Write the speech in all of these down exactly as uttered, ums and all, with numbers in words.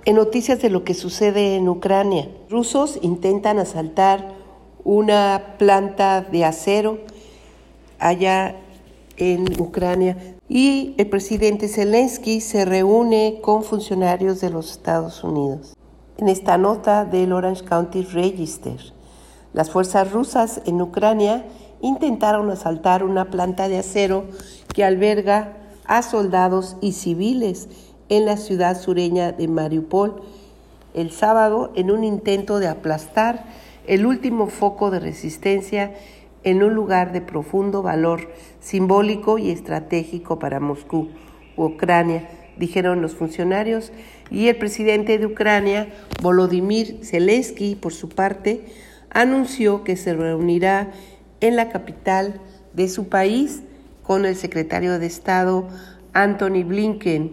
En noticias de lo que sucede en Ucrania, rusos intentan asaltar una planta de acero allá en Ucrania y el presidente Zelensky se reúne con funcionarios de los Estados Unidos. En esta nota del Orange County Register, las fuerzas rusas en Ucrania intentaron asaltar una planta de acero que alberga a soldados y civiles en la ciudad sureña de Mariupol el sábado en un intento de aplastar el último foco de resistencia en un lugar de profundo valor simbólico y estratégico para Moscú, Ucrania, dijeron los funcionarios, y el presidente de Ucrania, Volodymyr Zelensky, por su parte, anunció que se reunirá en la capital de su país con el secretario de Estado, Antony Blinken,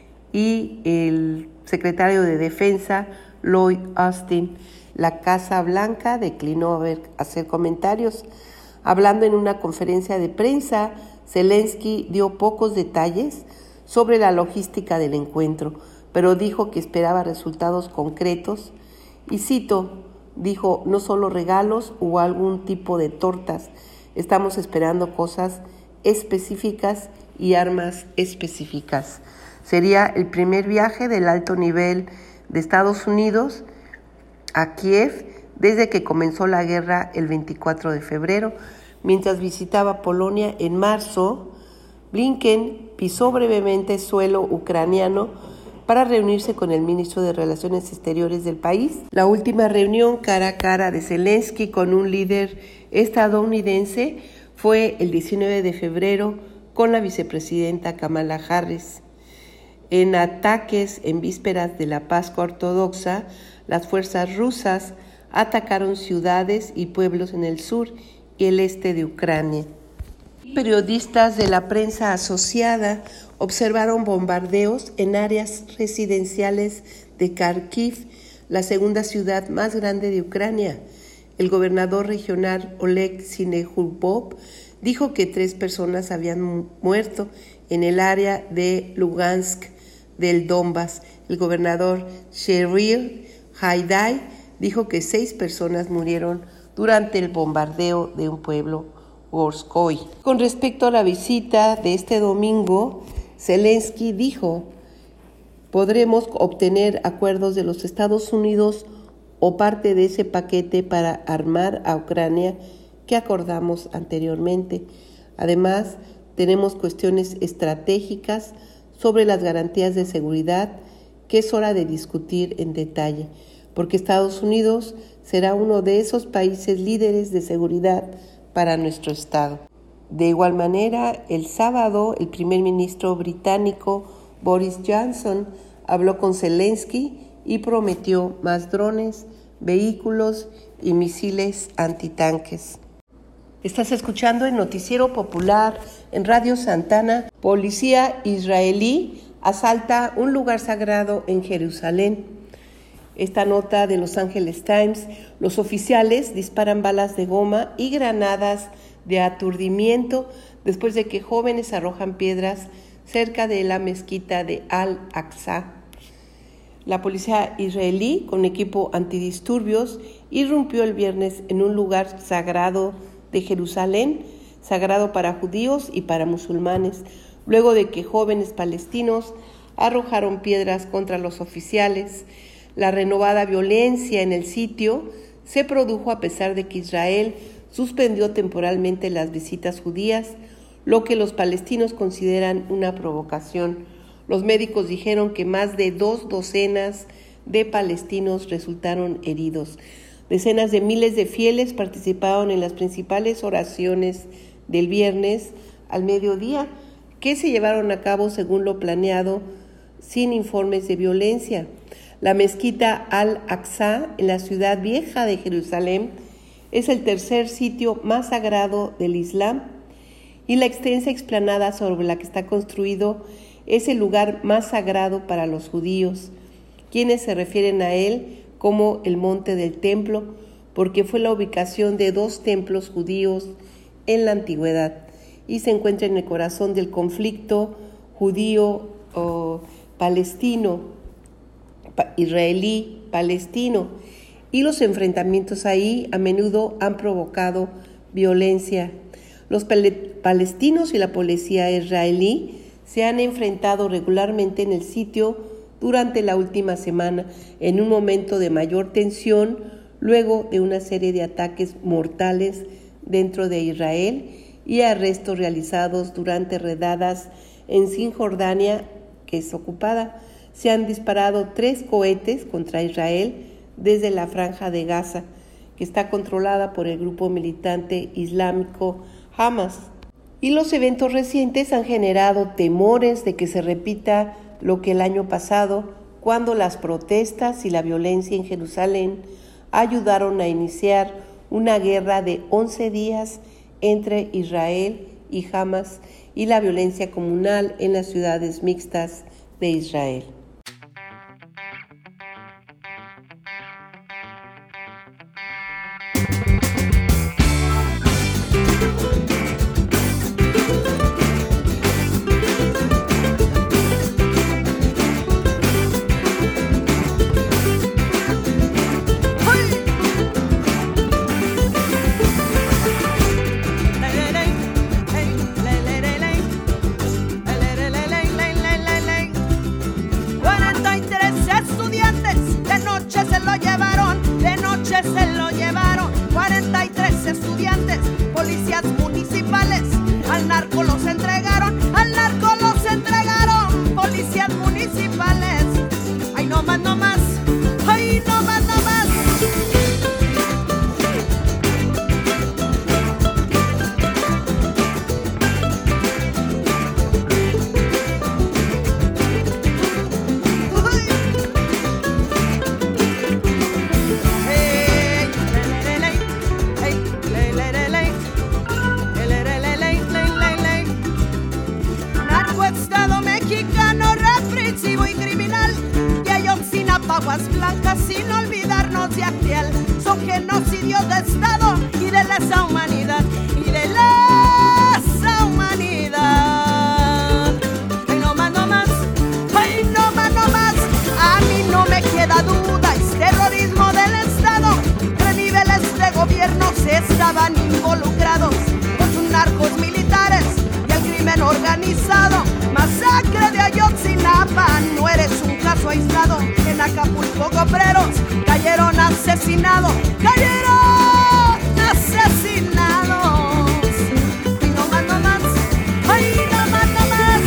y el secretario de Defensa, Lloyd Austin. La Casa Blanca declinó hacer comentarios. Hablando en una conferencia de prensa, Zelensky dio pocos detalles sobre la logística del encuentro, pero dijo que esperaba resultados concretos y cito, dijo, no solo regalos o algún tipo de tortas, estamos esperando cosas específicas y armas específicas. Sería el primer viaje del alto nivel de Estados Unidos a Kiev desde que comenzó la guerra el veinticuatro de febrero. Mientras visitaba Polonia en marzo, Blinken pisó brevemente suelo ucraniano para reunirse con el ministro de Relaciones Exteriores del país. La última reunión cara a cara de Zelensky con un líder estadounidense fue el diecinueve de febrero con la vicepresidenta Kamala Harris. En ataques en vísperas de la Pascua Ortodoxa, las fuerzas rusas atacaron ciudades y pueblos en el sur y el este de Ucrania. Periodistas de la prensa asociada observaron bombardeos en áreas residenciales de Kharkiv, la segunda ciudad más grande de Ucrania. El gobernador regional Oleg Sinehubov dijo que tres personas habían muerto en el área de Lugansk del Donbass. El gobernador Sheryl Haidai dijo que seis personas murieron durante el bombardeo de un pueblo, Gorskoy. Con respecto a la visita de este domingo, Zelensky dijo, podremos obtener acuerdos de los Estados Unidos o parte de ese paquete para armar a Ucrania que acordamos anteriormente. Además, tenemos cuestiones estratégicas sobre las garantías de seguridad que es hora de discutir en detalle, porque Estados Unidos será uno de esos países líderes de seguridad para nuestro Estado. De igual manera, el sábado, el primer ministro británico Boris Johnson habló con Zelensky y prometió más drones, vehículos y misiles antitanques. Estás escuchando el Noticiero Popular en Radio Santana. Policía israelí asalta un lugar sagrado en Jerusalén. Esta nota de Los Angeles Times, los oficiales disparan balas de goma y granadas de aturdimiento después de que jóvenes arrojan piedras cerca de la mezquita de Al-Aqsa. La policía israelí, con equipo antidisturbios, irrumpió el viernes en un lugar sagrado de Jerusalén, sagrado para judíos y para musulmanes, luego de que jóvenes palestinos arrojaron piedras contra los oficiales. La renovada violencia en el sitio se produjo a pesar de que Israel suspendió temporalmente las visitas judías, lo que los palestinos consideran una provocación. Los médicos dijeron que más de dos docenas de palestinos resultaron heridos. Decenas de miles de fieles participaron en las principales oraciones del viernes al mediodía, que se llevaron a cabo según lo planeado, sin informes de violencia. La mezquita Al-Aqsa, en la ciudad vieja de Jerusalén, es el tercer sitio más sagrado del Islam y la extensa explanada sobre la que está construido es el lugar más sagrado para los judíos, quienes se refieren a él como el Monte del Templo, porque fue la ubicación de dos templos judíos en la antigüedad y se encuentra en el corazón del conflicto judío-palestino israelí-palestino, y los enfrentamientos ahí a menudo han provocado violencia. Los palestinos y la policía israelí se han enfrentado regularmente en el sitio durante la última semana, en un momento de mayor tensión, luego de una serie de ataques mortales dentro de Israel y arrestos realizados durante redadas en Cisjordania, que es ocupada. Se han disparado tres cohetes contra Israel desde la Franja de Gaza, que está controlada por el grupo militante islámico Hamas. Y los eventos recientes han generado temores de que se repita lo que el año pasado, cuando las protestas y la violencia en Jerusalén ayudaron a iniciar una guerra de once días entre Israel y Hamas y la violencia comunal en las ciudades mixtas de Israel. Policías municipales al narco los entregaron, al narco los entregaron, policías municipales. Ay, no más, no más, ay, no más, no más. Aguas blancas, sin olvidarnos de aquel, son genocidios de Estado y de lesa humanidad, y de lesa humanidad. Ay, no más, no más, ay, no más, no más. A mí no me queda duda, es terrorismo del Estado. Tres niveles de gobierno se estaban involucrados con sus narcos militares y el crimen organizado. Masacre de Ayotzinapa, no eres un caso aislado. En Acapulco obreros cayeron asesinados, cayeron asesinados. Y no más, no más, ay, no más, no más.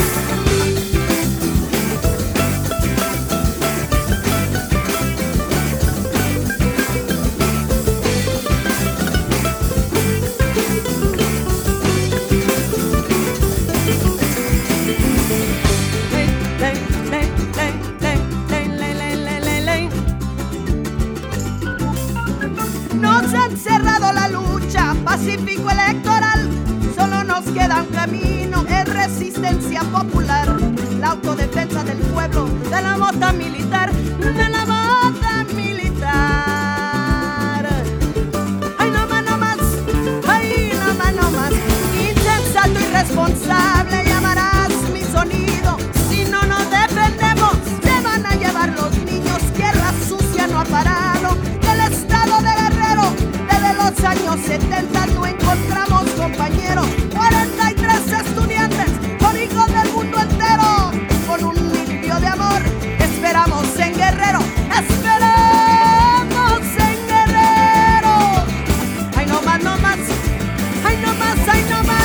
Nos han cerrado la lucha pacífico electoral, solo nos queda un camino, es resistencia popular, la autodefensa del pueblo, de la mota militar, de la mota militar. Ay, no más, no más, ay, no más, no más. Insensato, irresponsable, llamarás mi sonido. Si no nos defendemos, se van a llevar los niños, guerra sucia no ha parado. El estado de Guerrero, desde los años setenta no encontramos compañeros. cuarenta y tres estudiantes con hijos del mundo entero, con un limpio de amor. Esperamos en Guerrero, esperamos en Guerrero. Ay, no más, no más, ay, no más, ay, no más.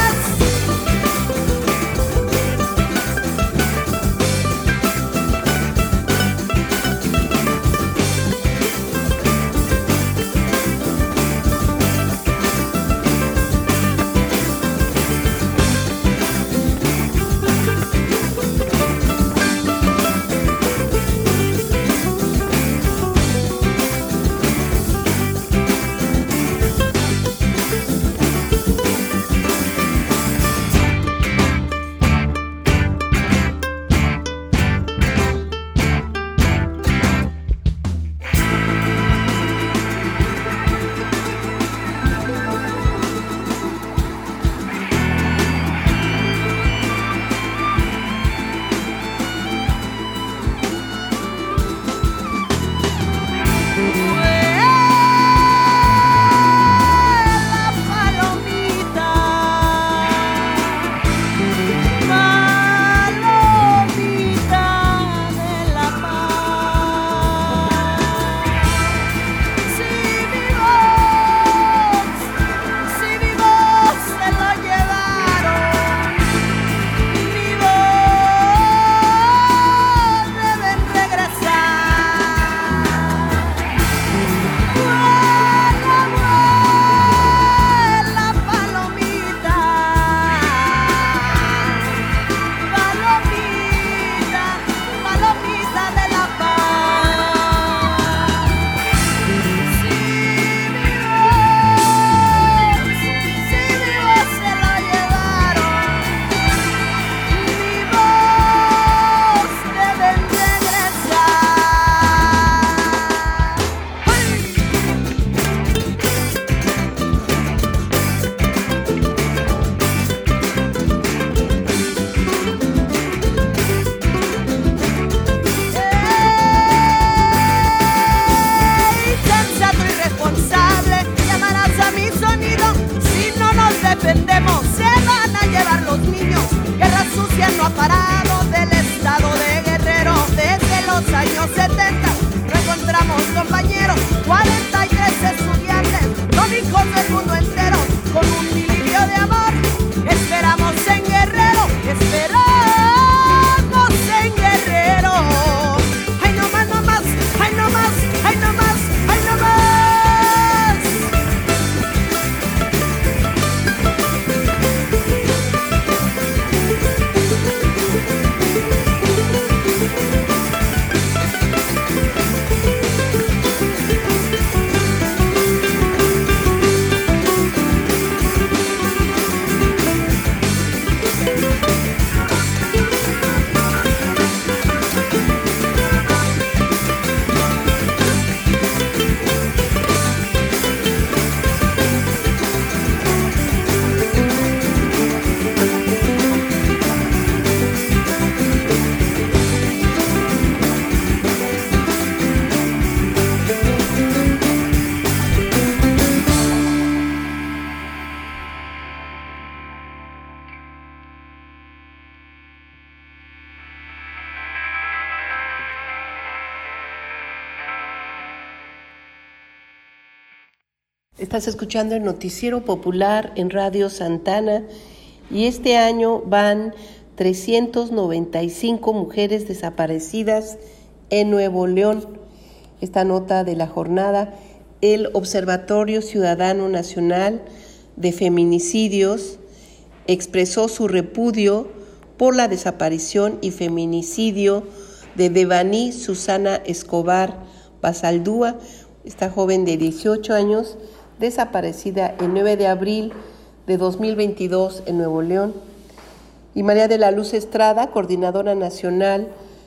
Estás escuchando el Noticiero Popular en Radio Santana y este año van trescientas noventa y cinco mujeres desaparecidas en Nuevo León. Esta nota de la jornada, el Observatorio Ciudadano Nacional de Feminicidios expresó su repudio por la desaparición y feminicidio de Devani Susana Escobar Basaldúa, esta joven de dieciocho años, desaparecida el nueve de abril de dos mil veintidós en Nuevo León. Y María de la Luz Estrada, coordinadora nacional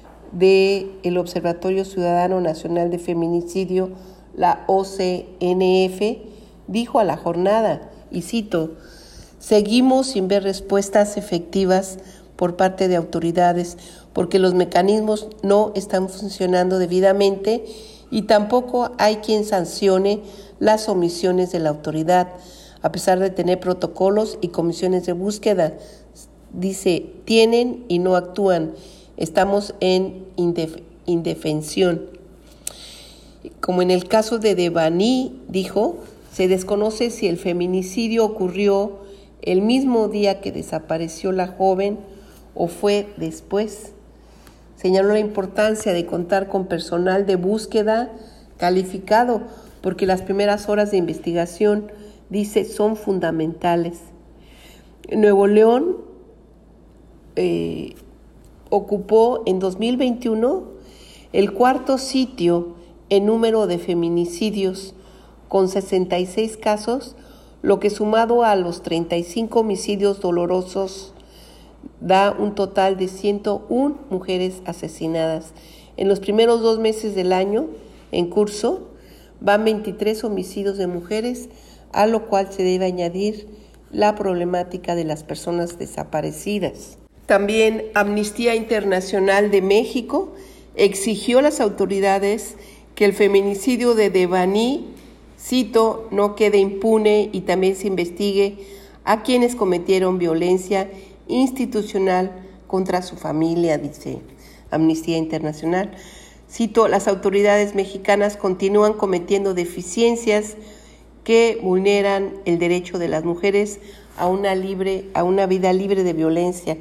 del Observatorio Ciudadano Nacional de Feminicidio, la O C N F, dijo a la jornada, y cito, seguimos sin ver respuestas efectivas por parte de autoridades porque los mecanismos no están funcionando debidamente y tampoco hay quien sancione las omisiones de la autoridad, a pesar de tener protocolos y comisiones de búsqueda. Dice, tienen y no actúan. Estamos en indef- indefensión. Como en el caso de Devani, dijo, se desconoce si el feminicidio ocurrió el mismo día que desapareció la joven o fue después. Señaló la importancia de contar con personal de búsqueda calificado, porque las primeras horas de investigación, dice, son fundamentales. Nuevo León eh, ocupó en dos mil veintiuno el cuarto sitio en número de feminicidios, con sesenta y seis casos, lo que sumado a los treinta y cinco homicidios dolorosos da un total de ciento una mujeres asesinadas. En los primeros dos meses del año en curso van veintitrés homicidios de mujeres, a lo cual se debe añadir la problemática de las personas desaparecidas. También Amnistía Internacional de México exigió a las autoridades que el feminicidio de Devani, cito, no quede impune y también se investigue a quienes cometieron violencia institucional contra su familia, dice Amnistía Internacional. Cito, las autoridades mexicanas continúan cometiendo deficiencias que vulneran el derecho de las mujeres a una, libre, a una vida libre de violencia.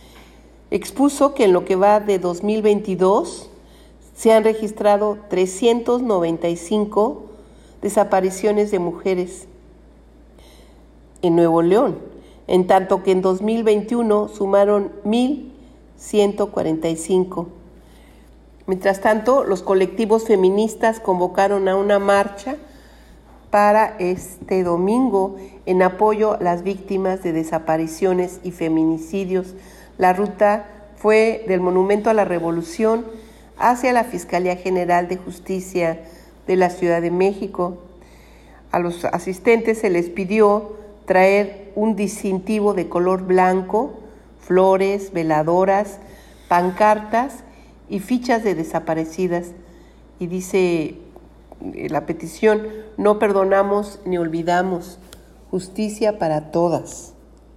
Expuso que en lo que va de dos mil veintidós se han registrado trescientas noventa y cinco desapariciones de mujeres en Nuevo León, en tanto que en dos mil veintiuno sumaron mil ciento cuarenta y cinco. Mientras tanto, los colectivos feministas convocaron a una marcha para este domingo en apoyo a las víctimas de desapariciones y feminicidios. La ruta fue del Monumento a la Revolución hacia la Fiscalía General de Justicia de la Ciudad de México. A los asistentes se les pidió traer un distintivo de color blanco, flores, veladoras, pancartas y fichas de desaparecidas. Y dice la petición, no perdonamos ni olvidamos, justicia para todas.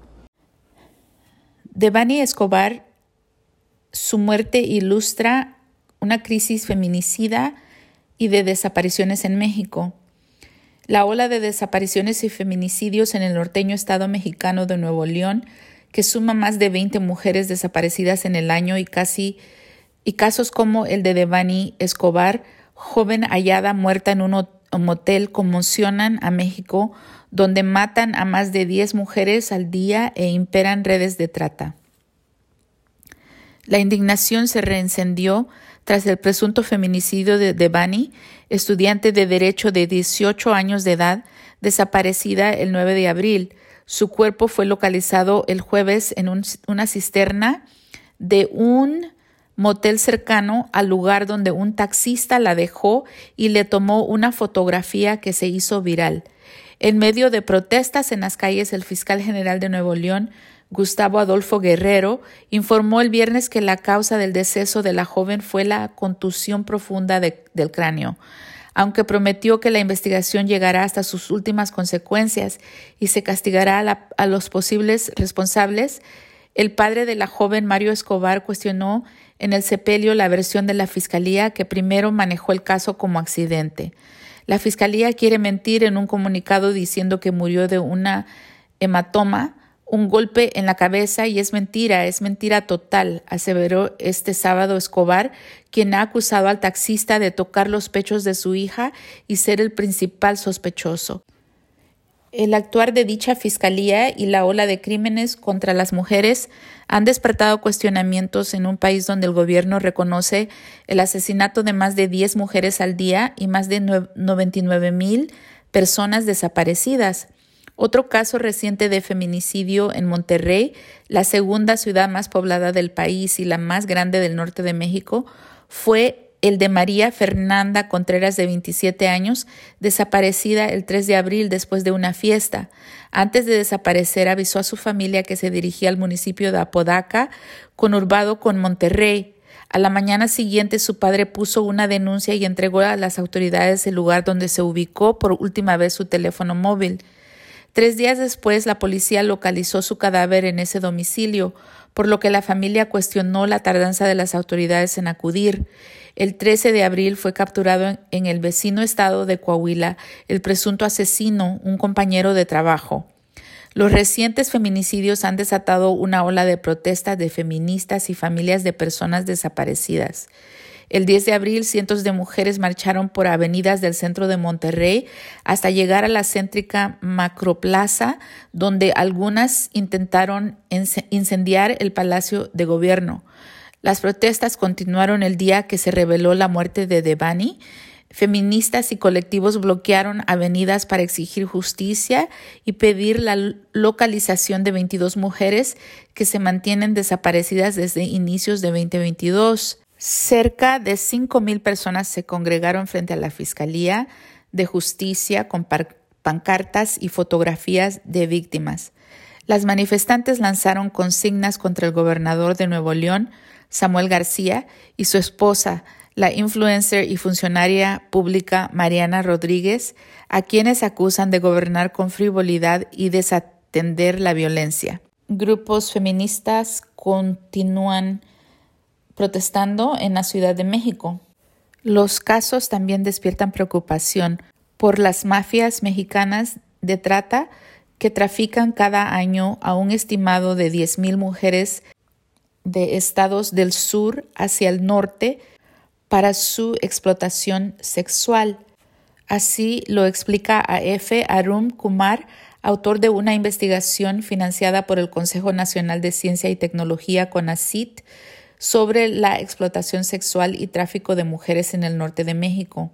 Devani Escobar, su muerte ilustra una crisis feminicida y de desapariciones en México. La ola de desapariciones y feminicidios en el norteño estado mexicano de Nuevo León, que suma más de veinte mujeres desaparecidas en el año y casi y casos como el de Devani Escobar, joven hallada muerta en un motel, conmocionan a México, donde matan a más de diez mujeres al día e imperan redes de trata. La indignación se reencendió tras el presunto feminicidio de Devani, estudiante de Derecho de dieciocho años de edad, desaparecida el nueve de abril. Su cuerpo fue localizado el jueves en un, una cisterna de un motel cercano al lugar donde un taxista la dejó y le tomó una fotografía que se hizo viral. En medio de protestas en las calles, el fiscal general de Nuevo León, Gustavo Adolfo Guerrero, informó el viernes que la causa del deceso de la joven fue la contusión profunda de, del cráneo, aunque prometió que la investigación llegará hasta sus últimas consecuencias y se castigará a, la, a los posibles responsables. El padre de la joven, Mario Escobar, cuestionó en el sepelio la versión de la fiscalía, que primero manejó el caso como accidente. La fiscalía quiere mentir en un comunicado diciendo que murió de una hematoma, un golpe en la cabeza, y es mentira, es mentira total, aseveró este sábado Escobar, quien ha acusado al taxista de tocar los pechos de su hija y ser el principal sospechoso. El actuar de dicha fiscalía y la ola de crímenes contra las mujeres han despertado cuestionamientos en un país donde el gobierno reconoce el asesinato de más de diez mujeres al día y más de noventa y nueve mil personas desaparecidas. Otro caso reciente de feminicidio en Monterrey, la segunda ciudad más poblada del país y la más grande del norte de México, fue el de María Fernanda Contreras, de veintisiete años, desaparecida el tres de abril después de una fiesta. Antes de desaparecer, avisó a su familia que se dirigía al municipio de Apodaca, conurbado con Monterrey. A la mañana siguiente, su padre puso una denuncia y entregó a las autoridades el lugar donde se ubicó por última vez su teléfono móvil. Tres días después, la policía localizó su cadáver en ese domicilio, por lo que la familia cuestionó la tardanza de las autoridades en acudir. El trece de abril fue capturado en, en el vecino estado de Coahuila el presunto asesino, un compañero de trabajo. Los recientes feminicidios han desatado una ola de protestas de feministas y familias de personas desaparecidas. El diez de abril, cientos de mujeres marcharon por avenidas del centro de Monterrey hasta llegar a la céntrica Macroplaza, donde algunas intentaron incendiar el Palacio de Gobierno. Las protestas continuaron el día que se reveló la muerte de Devani. Feministas y colectivos bloquearon avenidas para exigir justicia y pedir la localización de veintidós mujeres que se mantienen desaparecidas desde inicios de veinte veintidós. Cerca de cinco mil personas se congregaron frente a la Fiscalía de Justicia con pancartas y fotografías de víctimas. Las manifestantes lanzaron consignas contra el gobernador de Nuevo León, Samuel García, y su esposa, la influencer y funcionaria pública Mariana Rodríguez, a quienes acusan de gobernar con frivolidad y desatender la violencia. Grupos feministas continúan protestando en la Ciudad de México. Los casos también despiertan preocupación por las mafias mexicanas de trata que trafican cada año a un estimado de diez mil mujeres de estados del sur hacia el norte para su explotación sexual. Así lo explica a F. Arun Kumar, autor de una investigación financiada por el Consejo Nacional de Ciencia y Tecnología, CONACYT, sobre la explotación sexual y tráfico de mujeres en el norte de México.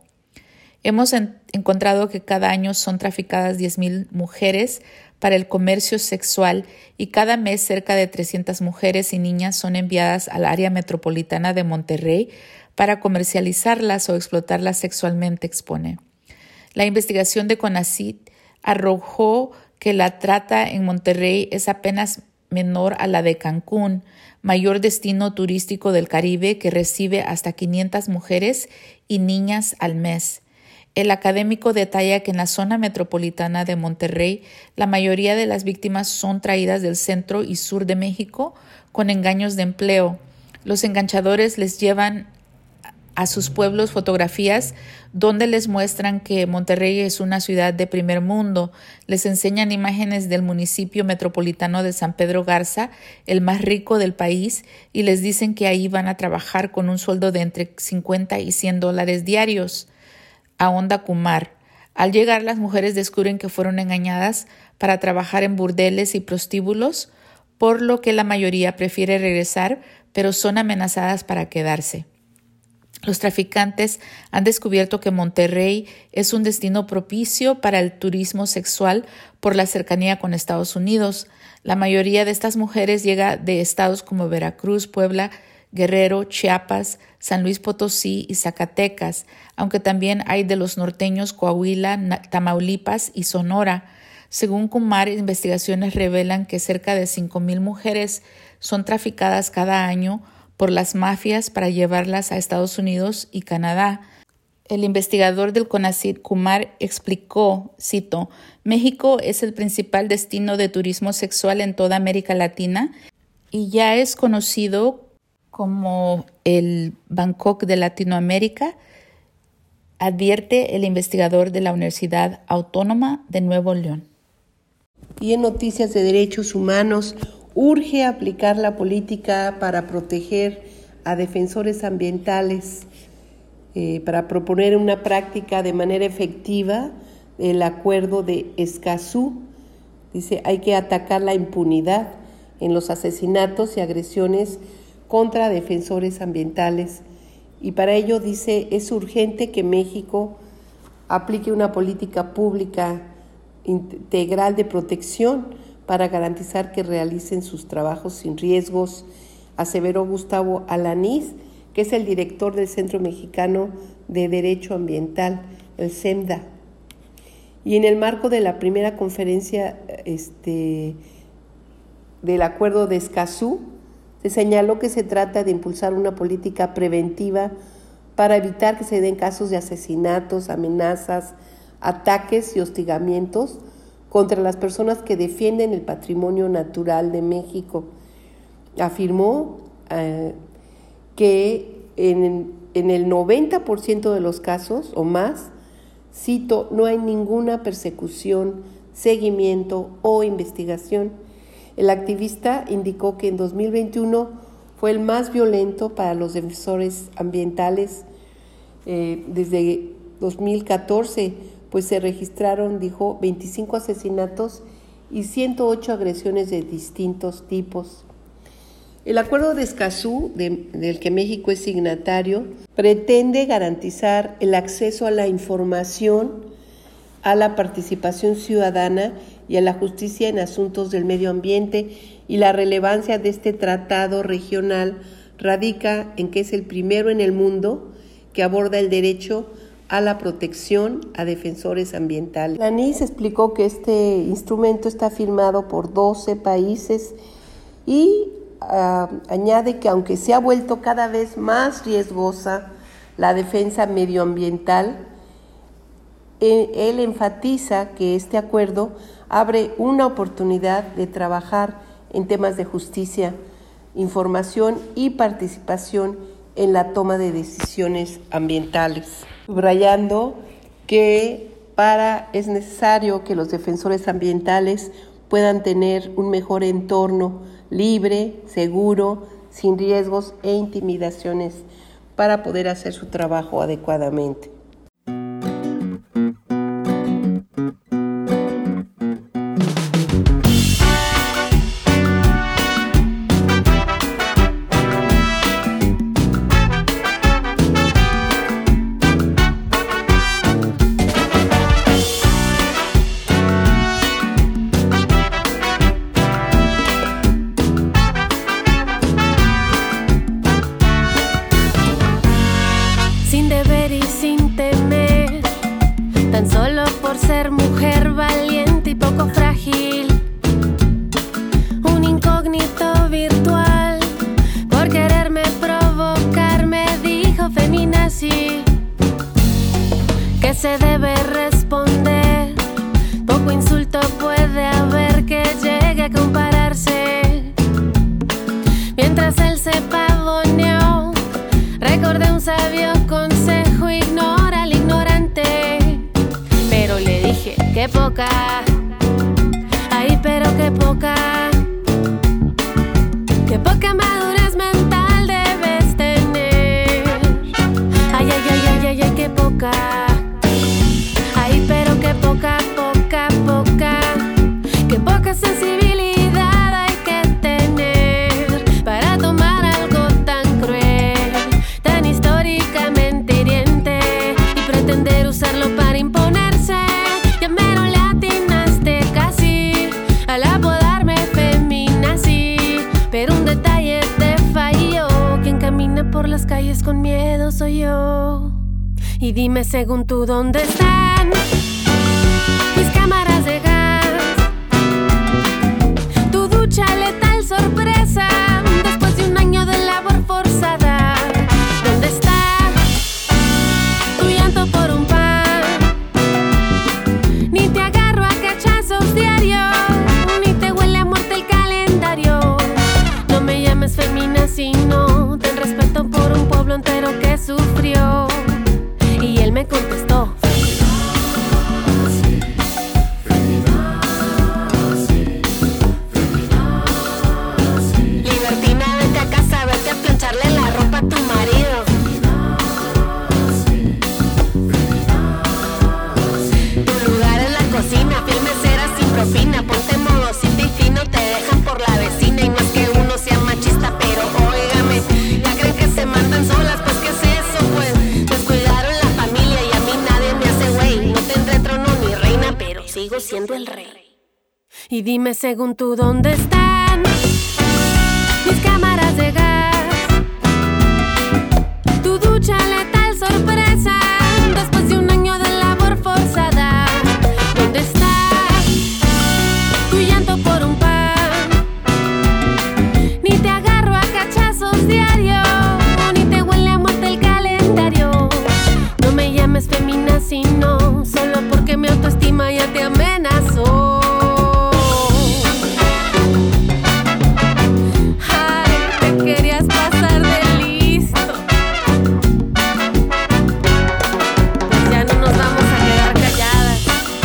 Hemos en- encontrado que cada año son traficadas diez mil mujeres para el comercio sexual y cada mes cerca de trescientas mujeres y niñas son enviadas al área metropolitana de Monterrey para comercializarlas o explotarlas sexualmente, expone. La investigación de CONACYT arrojó que la trata en Monterrey es apenas menor a la de Cancún, mayor destino turístico del Caribe que recibe hasta quinientas mujeres y niñas al mes. El académico detalla que en la zona metropolitana de Monterrey, la mayoría de las víctimas son traídas del centro y sur de México con engaños de empleo. Los enganchadores les llevan a sus pueblos fotografías donde les muestran que Monterrey es una ciudad de primer mundo. Les enseñan imágenes del municipio metropolitano de San Pedro Garza, el más rico del país, y les dicen que ahí van a trabajar con un sueldo de entre cincuenta y cien dólares diarios. Ahonda Kumar. Al llegar, las mujeres descubren que fueron engañadas para trabajar en burdeles y prostíbulos, por lo que la mayoría prefiere regresar, pero son amenazadas para quedarse. Los traficantes han descubierto que Monterrey es un destino propicio para el turismo sexual por la cercanía con Estados Unidos. La mayoría de estas mujeres llega de estados como Veracruz, Puebla, Guerrero, Chiapas, San Luis Potosí y Zacatecas, aunque también hay de los norteños Coahuila, Tamaulipas y Sonora. Según Kumar, investigaciones revelan que cerca de cinco mil mujeres son traficadas cada año por las mafias para llevarlas a Estados Unidos y Canadá. El investigador del CONACYT, Kumar, explicó, cito, México es el principal destino de turismo sexual en toda América Latina y ya es conocido como el Bangkok de Latinoamérica. advierte el investigador de la Universidad Autónoma de Nuevo León. Y en noticias de derechos humanos, urge aplicar la política para proteger a defensores ambientales, eh, para proponer una práctica de manera efectiva el acuerdo de Escazú. Dice, hay que atacar la impunidad en los asesinatos y agresiones contra defensores ambientales. Y para ello, dice, es urgente que México aplique una política pública integral de protección para garantizar que realicen sus trabajos sin riesgos, aseveró Gustavo Alanís, que es el director del Centro Mexicano de Derecho Ambiental, el CEMDA. Y en el marco de la primera conferencia este, del Acuerdo de Escazú, se señaló que se trata de impulsar una política preventiva para evitar que se den casos de asesinatos, amenazas, ataques y hostigamientos contra las personas que defienden el patrimonio natural de México. Afirmó eh, que en, en el noventa por ciento de los casos o más, cito, no hay ninguna persecución, seguimiento o investigación. El activista indicó que en dos mil veintiuno fue el más violento para los defensores ambientales eh, desde dos mil catorce, pues se registraron, dijo, veinticinco asesinatos y ciento ocho agresiones de distintos tipos. El Acuerdo de Escazú, de, del que México es signatario, pretende garantizar el acceso a la información, a la participación ciudadana y a la justicia en asuntos del medio ambiente, y la relevancia de este tratado regional radica en que es el primero en el mundo que aborda el derecho a la protección a defensores ambientales. Alanís explicó que este instrumento está firmado por doce países y uh, añade que aunque se ha vuelto cada vez más riesgosa la defensa medioambiental, él, él enfatiza que este acuerdo abre una oportunidad de trabajar en temas de justicia, información y participación en la toma de decisiones ambientales, subrayando que para, es necesario que los defensores ambientales puedan tener un mejor entorno libre, seguro, sin riesgos e intimidaciones para poder hacer su trabajo adecuadamente. Se debe responder, poco insulto puede haber que llegue a compararse. Mientras él se pavoneó, recordé un sabio consejo: ignora al ignorante. Pero le dije, qué poca, ay, pero qué poca, qué poca madurez mental debes tener. Ay, ay, ay, ay, ay, ay, qué poca. Pero qué poca, poca, poca, qué poca sensibilidad hay que tener para tomar algo tan cruel, tan históricamente hiriente, y pretender usarlo para imponerse. Ya mero le atinaste casi al apodarme feminazi, pero un detalle te falló: quien camina por las calles con miedo soy yo. Y dime, según tú, ¿dónde están mis cámaras de gas? Tu ducha letal sorpresa después de un año de labor forzada. ¿Dónde está tu llanto por un pan? Ni te agarro a cachazos diarios, ni te huele a muerte el calendario. No me llames femina, sino ten respeto por un pueblo entero que sufrió. Y él me contestó: Y dime según tú dónde están mis cámaras de gas, tu ducha letal sorpresa después de un año de labor forzada. ¿Dónde está tu llanto por un pan? Ni te agarro a cachazos diario, ni te huele a muerte el calendario. No me llames femina sino solo porque mi autoestima ya te amenazó. Querías pasar de listo, pues ya no nos vamos a quedar calladas.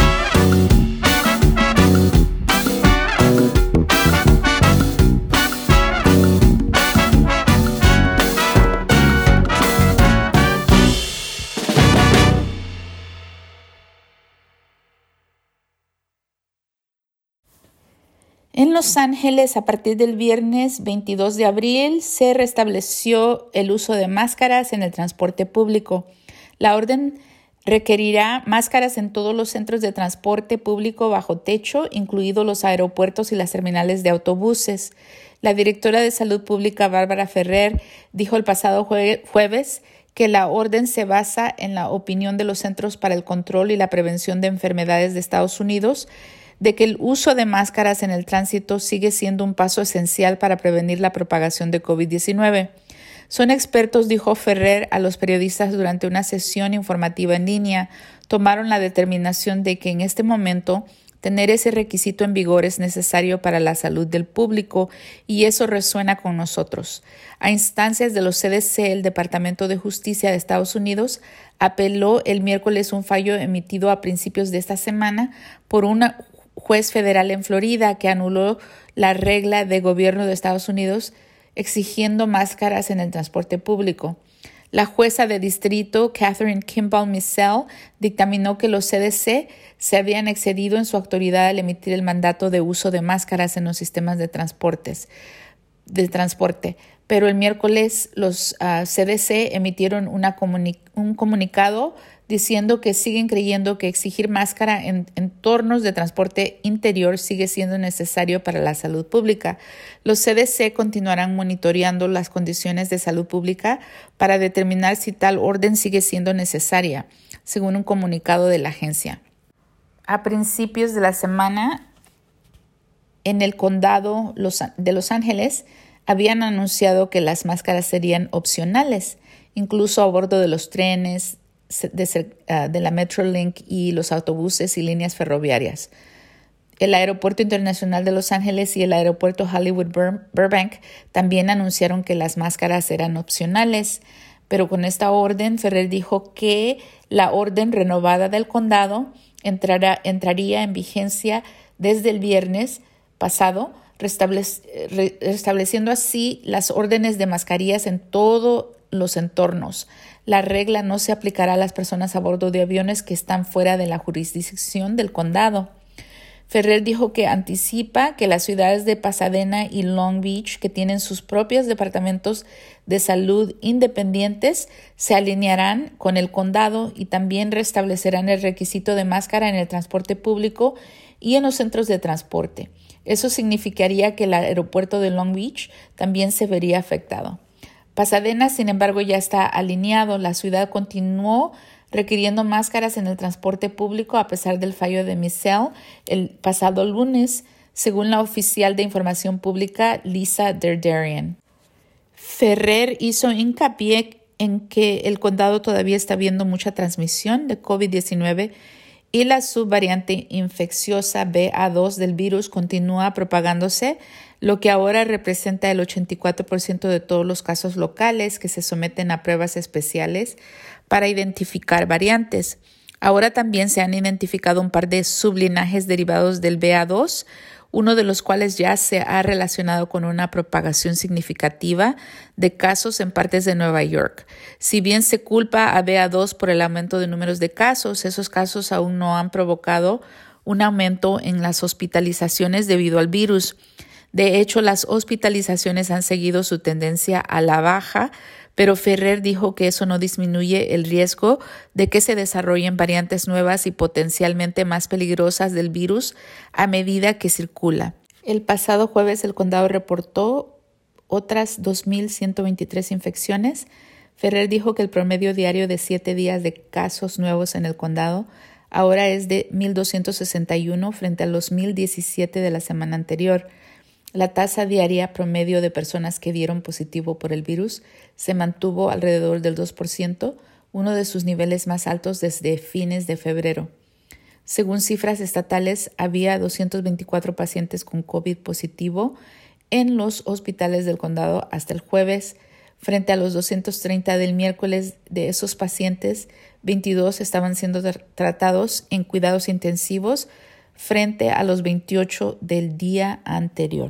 En Los Ángeles, a partir del viernes veintidós de abril, se restableció el uso de máscaras en el transporte público. La orden requerirá máscaras en todos los centros de transporte público bajo techo, incluidos los aeropuertos y las terminales de autobuses. La directora de Salud Pública, Bárbara Ferrer, dijo el pasado jue- jueves que la orden se basa en la opinión de los Centros para el Control y la Prevención de Enfermedades de Estados Unidos, de que el uso de máscaras en el tránsito sigue siendo un paso esencial para prevenir la propagación de COVID diecinueve. Son expertos, dijo Ferrer a los periodistas durante una sesión informativa en línea. Tomaron la determinación de que en este momento tener ese requisito en vigor es necesario para la salud del público y eso resuena con nosotros. A instancias de los C D C, el Departamento de Justicia de Estados Unidos apeló el miércoles un fallo emitido a principios de esta semana por una juez federal en Florida que anuló la regla de gobierno de Estados Unidos exigiendo máscaras en el transporte público. La jueza de distrito, Catherine Kimball Missel, dictaminó que los C D C se habían excedido en su autoridad al emitir el mandato de uso de máscaras en los sistemas de transportes, de transporte. Pero el miércoles los uh, C D C emitieron una comuni- un comunicado diciendo que siguen creyendo que exigir máscara en entornos de transporte interior sigue siendo necesario para la salud pública. Los C D C continuarán monitoreando las condiciones de salud pública para determinar si tal orden sigue siendo necesaria, según un comunicado de la agencia. A principios de la semana, en el condado de Los Ángeles, habían anunciado que las máscaras serían opcionales, incluso a bordo de los trenes, De, uh, de la Metrolink y los autobuses y líneas ferroviarias. El Aeropuerto Internacional de Los Ángeles y el Aeropuerto Hollywood Bur- Burbank también anunciaron que las máscaras eran opcionales, pero con esta orden, Ferrer dijo que la orden renovada del condado entrará, entraría en vigencia desde el viernes pasado, restablec- re- restableciendo así las órdenes de mascarillas en todos los entornos. La regla no se aplicará a las personas a bordo de aviones que están fuera de la jurisdicción del condado. Ferrer dijo que anticipa que las ciudades de Pasadena y Long Beach, que tienen sus propios departamentos de salud independientes, se alinearán con el condado y también restablecerán el requisito de máscara en el transporte público y en los centros de transporte. Eso significaría que el aeropuerto de Long Beach también se vería afectado. Pasadena, sin embargo, ya está alineado. La ciudad continuó requiriendo máscaras en el transporte público a pesar del fallo de Missel el pasado lunes, según la oficial de información pública Lisa Derderian. Ferrer hizo hincapié en que el condado todavía está viendo mucha transmisión de COVID diecinueve y la subvariante infecciosa B A dos del virus continúa propagándose, lo que ahora representa el ochenta y cuatro por ciento de todos los casos locales que se someten a pruebas especiales para identificar variantes. Ahora también se han identificado un par de sublinajes derivados del B A dos, uno de los cuales ya se ha relacionado con una propagación significativa de casos en partes de Nueva York. Si bien se culpa a B A dos por el aumento de números de casos, esos casos aún no han provocado un aumento en las hospitalizaciones debido al virus. De hecho, las hospitalizaciones han seguido su tendencia a la baja, pero Ferrer dijo que eso no disminuye el riesgo de que se desarrollen variantes nuevas y potencialmente más peligrosas del virus a medida que circula. El pasado jueves el condado reportó otras dos mil ciento veintitrés infecciones. Ferrer dijo que el promedio diario de siete días de casos nuevos en el condado ahora es de mil doscientos sesenta y uno frente a los mil diecisiete de la semana anterior. La tasa diaria promedio de personas que dieron positivo por el virus se mantuvo alrededor del dos por ciento, uno de sus niveles más altos desde fines de febrero. Según cifras estatales, había doscientos veinticuatro pacientes con COVID positivo en los hospitales del condado hasta el jueves. Frente a los doscientos treinta del miércoles, de esos pacientes, veintidós estaban siendo tratados en cuidados intensivos frente a los veintiocho del día anterior.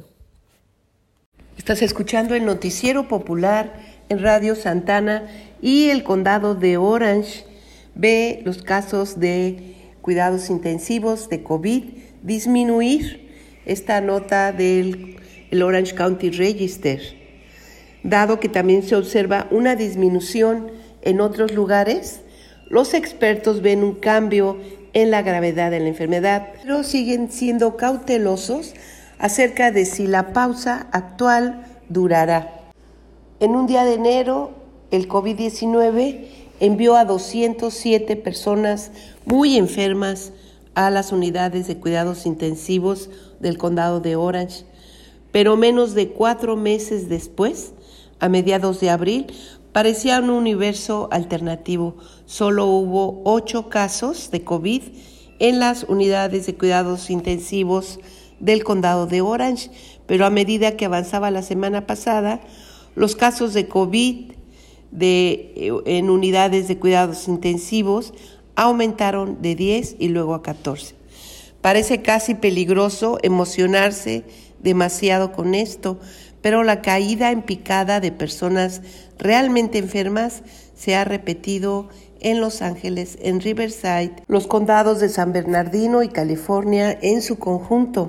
Estás escuchando el Noticiero Popular en Radio Santana y el condado de Orange ve los casos de cuidados intensivos de COVID disminuir. Esta nota del el Orange County Register, dado que también se observa una disminución en otros lugares, los expertos ven un cambio en la gravedad de la enfermedad, pero siguen siendo cautelosos acerca de si la pausa actual durará. En un día de enero, el COVID diecinueve envió a doscientas siete personas muy enfermas a las unidades de cuidados intensivos del condado de Orange, pero menos de cuatro meses después, a mediados de abril, parecía un universo alternativo. Solo hubo ocho casos de COVID en las unidades de cuidados intensivos del condado de Orange, pero a medida que avanzaba la semana pasada, los casos de COVID de, en unidades de cuidados intensivos aumentaron de diez y luego a catorce. Parece casi peligroso emocionarse demasiado con esto, pero la caída en picada de personas realmente enfermas se ha repetido en Los Ángeles, en Riverside, los condados de San Bernardino y California en su conjunto.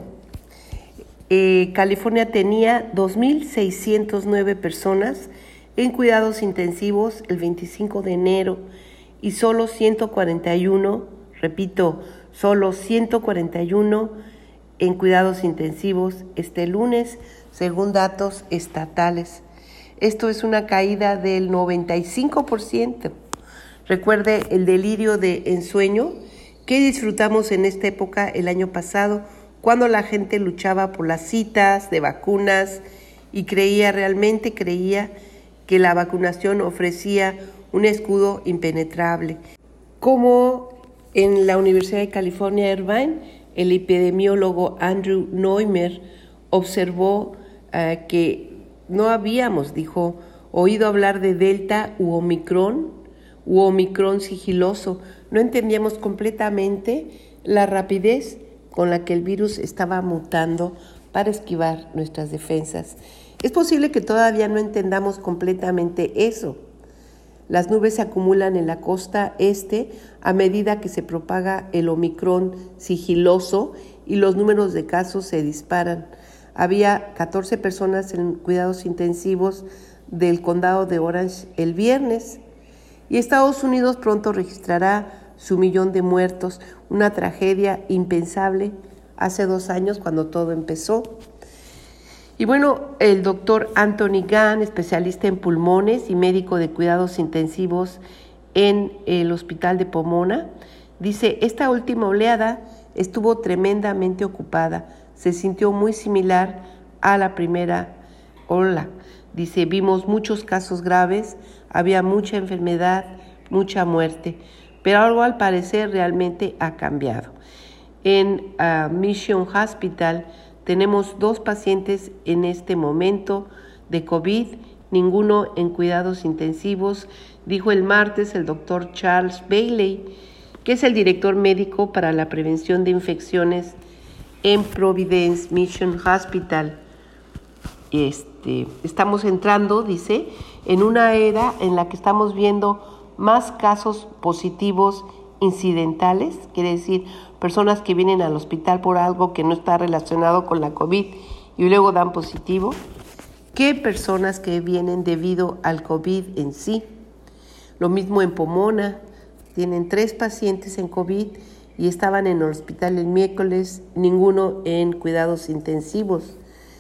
Eh, California tenía dos mil seiscientas nueve personas en cuidados intensivos el veinticinco de enero y solo ciento cuarenta y uno, repito, solo ciento cuarenta y uno en cuidados intensivos este lunes, según datos estatales. Esto es una caída del noventa y cinco por ciento. Recuerde el delirio de ensueño que disfrutamos en esta época el año pasado, cuando la gente luchaba por las citas de vacunas y creía, realmente creía, que la vacunación ofrecía un escudo impenetrable. Como en la Universidad de California, Irvine, el epidemiólogo Andrew Neumer observó uh, que no habíamos, dijo, oído hablar de Delta u Omicron, u Omicron sigiloso. No entendíamos completamente la rapidez con la que el virus estaba mutando para esquivar nuestras defensas. Es posible que todavía no entendamos completamente eso. Las nubes se acumulan en la costa este a medida que se propaga el Omicron sigiloso y los números de casos se disparan. Había catorce personas en cuidados intensivos del condado de Orange el viernes y Estados Unidos pronto registrará su millón de muertos, una tragedia impensable hace dos años cuando todo empezó. Y bueno, el doctor Anthony Gunn, especialista en pulmones y médico de cuidados intensivos en el Hospital de Pomona, dice, esta última oleada estuvo tremendamente ocupada, se sintió muy similar a la primera ola. Dice, vimos muchos casos graves, había mucha enfermedad, mucha muerte, pero algo al parecer realmente ha cambiado. En uh, Mission Hospital tenemos dos pacientes en este momento de COVID, ninguno en cuidados intensivos, dijo el martes el doctor Charles Bailey, que es el director médico para la prevención de infecciones en Providence Mission Hospital. Este, estamos entrando, dice, en una era en la que estamos viendo más casos positivos incidentales, quiere decir personas que vienen al hospital por algo que no está relacionado con la COVID y luego dan positivo, que personas que vienen debido al COVID en sí. Lo mismo en Pomona, tienen tres pacientes en COVID y estaban en el hospital el miércoles, ninguno en cuidados intensivos.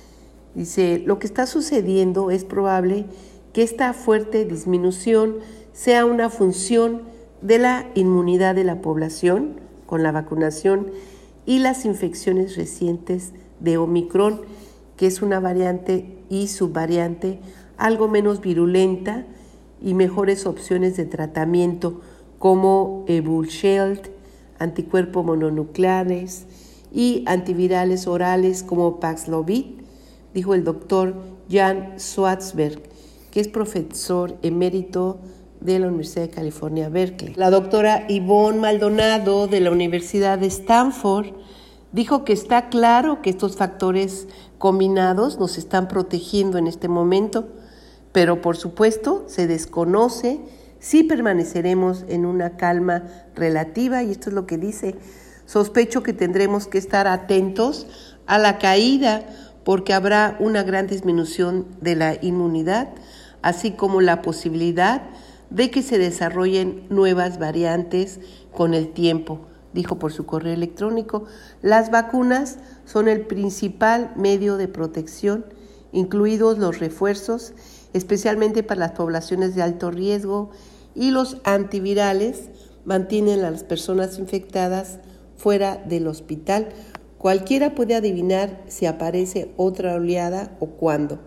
Dice, lo que está sucediendo es probable que esta fuerte disminución sea una función de la inmunidad de la población con la vacunación y las infecciones recientes de Omicron, que es una variante y subvariante algo menos virulenta y mejores opciones de tratamiento como Evusheld, anticuerpos mononucleares y antivirales orales como Paxlovid, dijo el doctor Jan Schwartzberg, que es profesor emérito de la Universidad de California, Berkeley. La doctora Ivonne Maldonado de la Universidad de Stanford dijo que está claro que estos factores combinados nos están protegiendo en este momento, pero por supuesto se desconoce si permaneceremos en una calma relativa, y esto es lo que dice. Sospecho que tendremos que estar atentos a la caída porque habrá una gran disminución de la inmunidad, así como la posibilidad de que se desarrollen nuevas variantes con el tiempo, dijo por su correo electrónico. Las vacunas son el principal medio de protección, incluidos los refuerzos, especialmente para las poblaciones de alto riesgo, y los antivirales mantienen a las personas infectadas fuera del hospital. Cualquiera puede adivinar si aparece otra oleada o cuándo.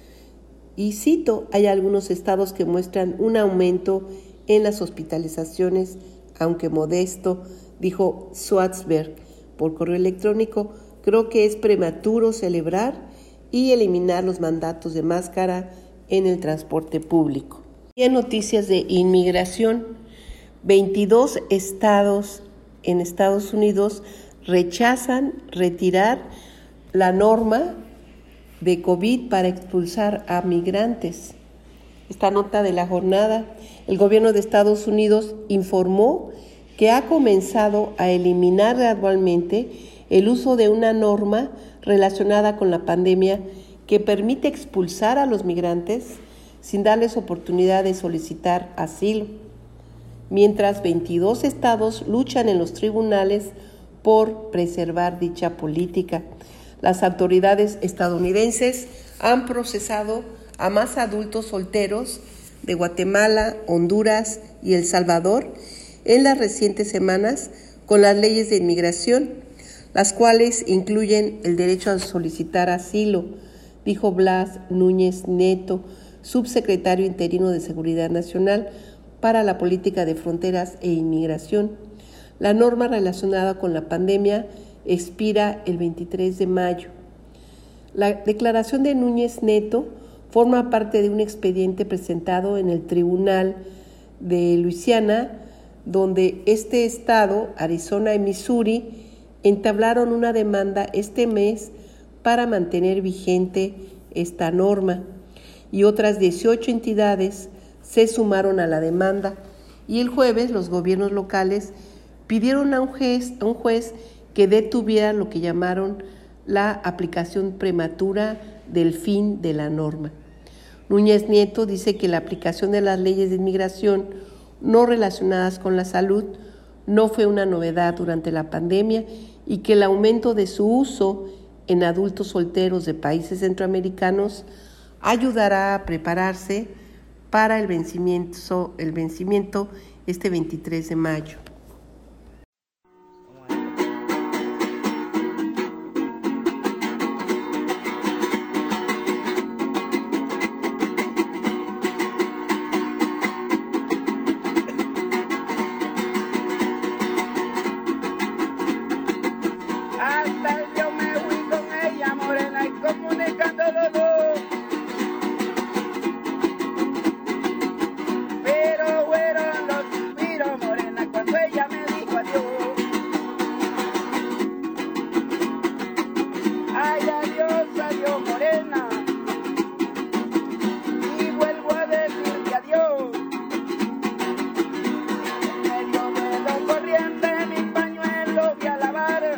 Y cito, hay algunos estados que muestran un aumento en las hospitalizaciones, aunque modesto, dijo Schwartzberg por correo electrónico. Creo que es prematuro celebrar y eliminar los mandatos de máscara en el transporte público. Y en noticias de inmigración, veintidós estados en Estados Unidos rechazan retirar la norma de COVID para expulsar a migrantes. Esta nota de la jornada, el gobierno de Estados Unidos informó que ha comenzado a eliminar gradualmente el uso de una norma relacionada con la pandemia que permite expulsar a los migrantes sin darles oportunidad de solicitar asilo, mientras veintidós estados luchan en los tribunales por preservar dicha política. Las autoridades estadounidenses han procesado a más adultos solteros de Guatemala, Honduras y El Salvador en las recientes semanas con las leyes de inmigración, las cuales incluyen el derecho a solicitar asilo, dijo Blas Núñez Neto, subsecretario interino de Seguridad Nacional para la Política de Fronteras e Inmigración. La norma relacionada con la pandemia expira el veintitrés de mayo. La declaración de Núñez Neto forma parte de un expediente presentado en el Tribunal de Luisiana, donde este estado, Arizona y Missouri, entablaron una demanda este mes para mantener vigente esta norma, y otras dieciocho entidades se sumaron a la demanda, y el jueves los gobiernos locales pidieron a un juez, a un juez que detuviera lo que llamaron la aplicación prematura del fin de la norma. Núñez Nieto dice que la aplicación de las leyes de inmigración no relacionadas con la salud no fue una novedad durante la pandemia y que el aumento de su uso en adultos solteros de países centroamericanos ayudará a prepararse para el vencimiento, el vencimiento este veintitrés de mayo.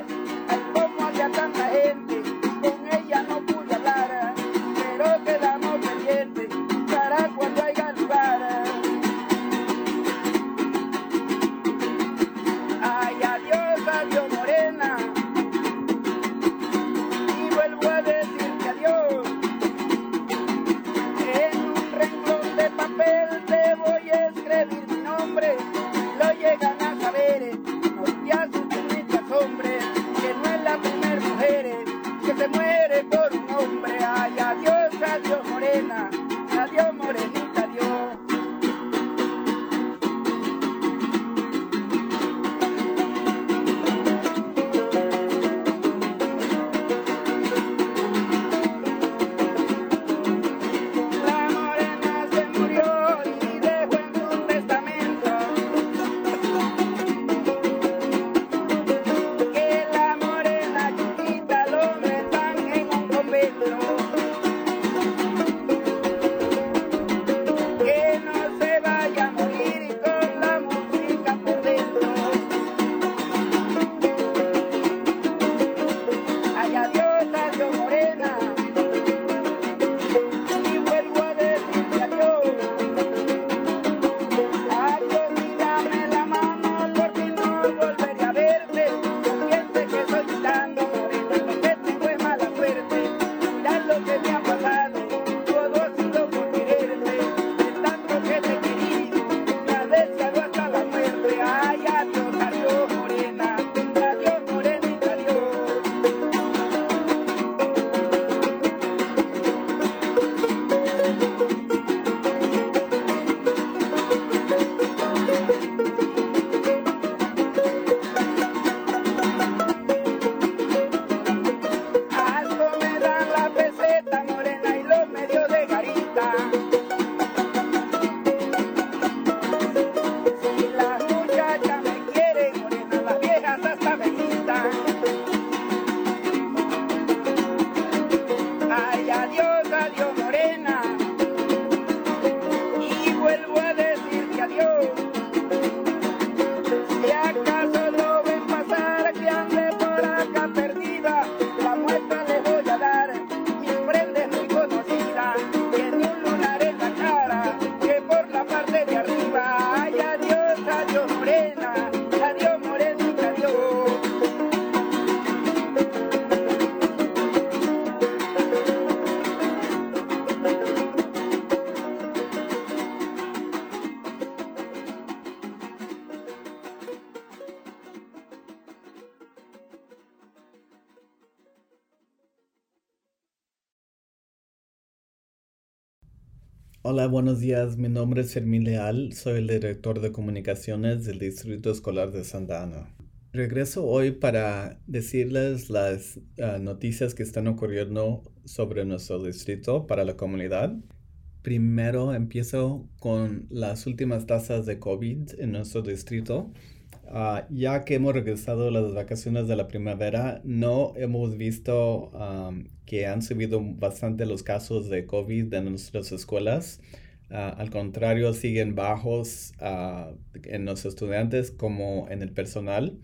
Tanta gente, con ella no pude hablar, pero quedamos morena, adiós morenita, adiós. Hola, buenos días. Mi nombre es Fermín Leal. Soy el director de comunicaciones del Distrito Escolar de Santa Ana. Regreso hoy para decirles las uh, noticias que están ocurriendo sobre nuestro distrito para la comunidad. Primero empiezo con las últimas tasas de COVID en nuestro distrito. Uh, ya que hemos regresado a las vacaciones de la primavera, no hemos visto um, que han subido bastante los casos de COVID en nuestras escuelas. Uh, al contrario, siguen bajos uh, en los estudiantes como en el personal.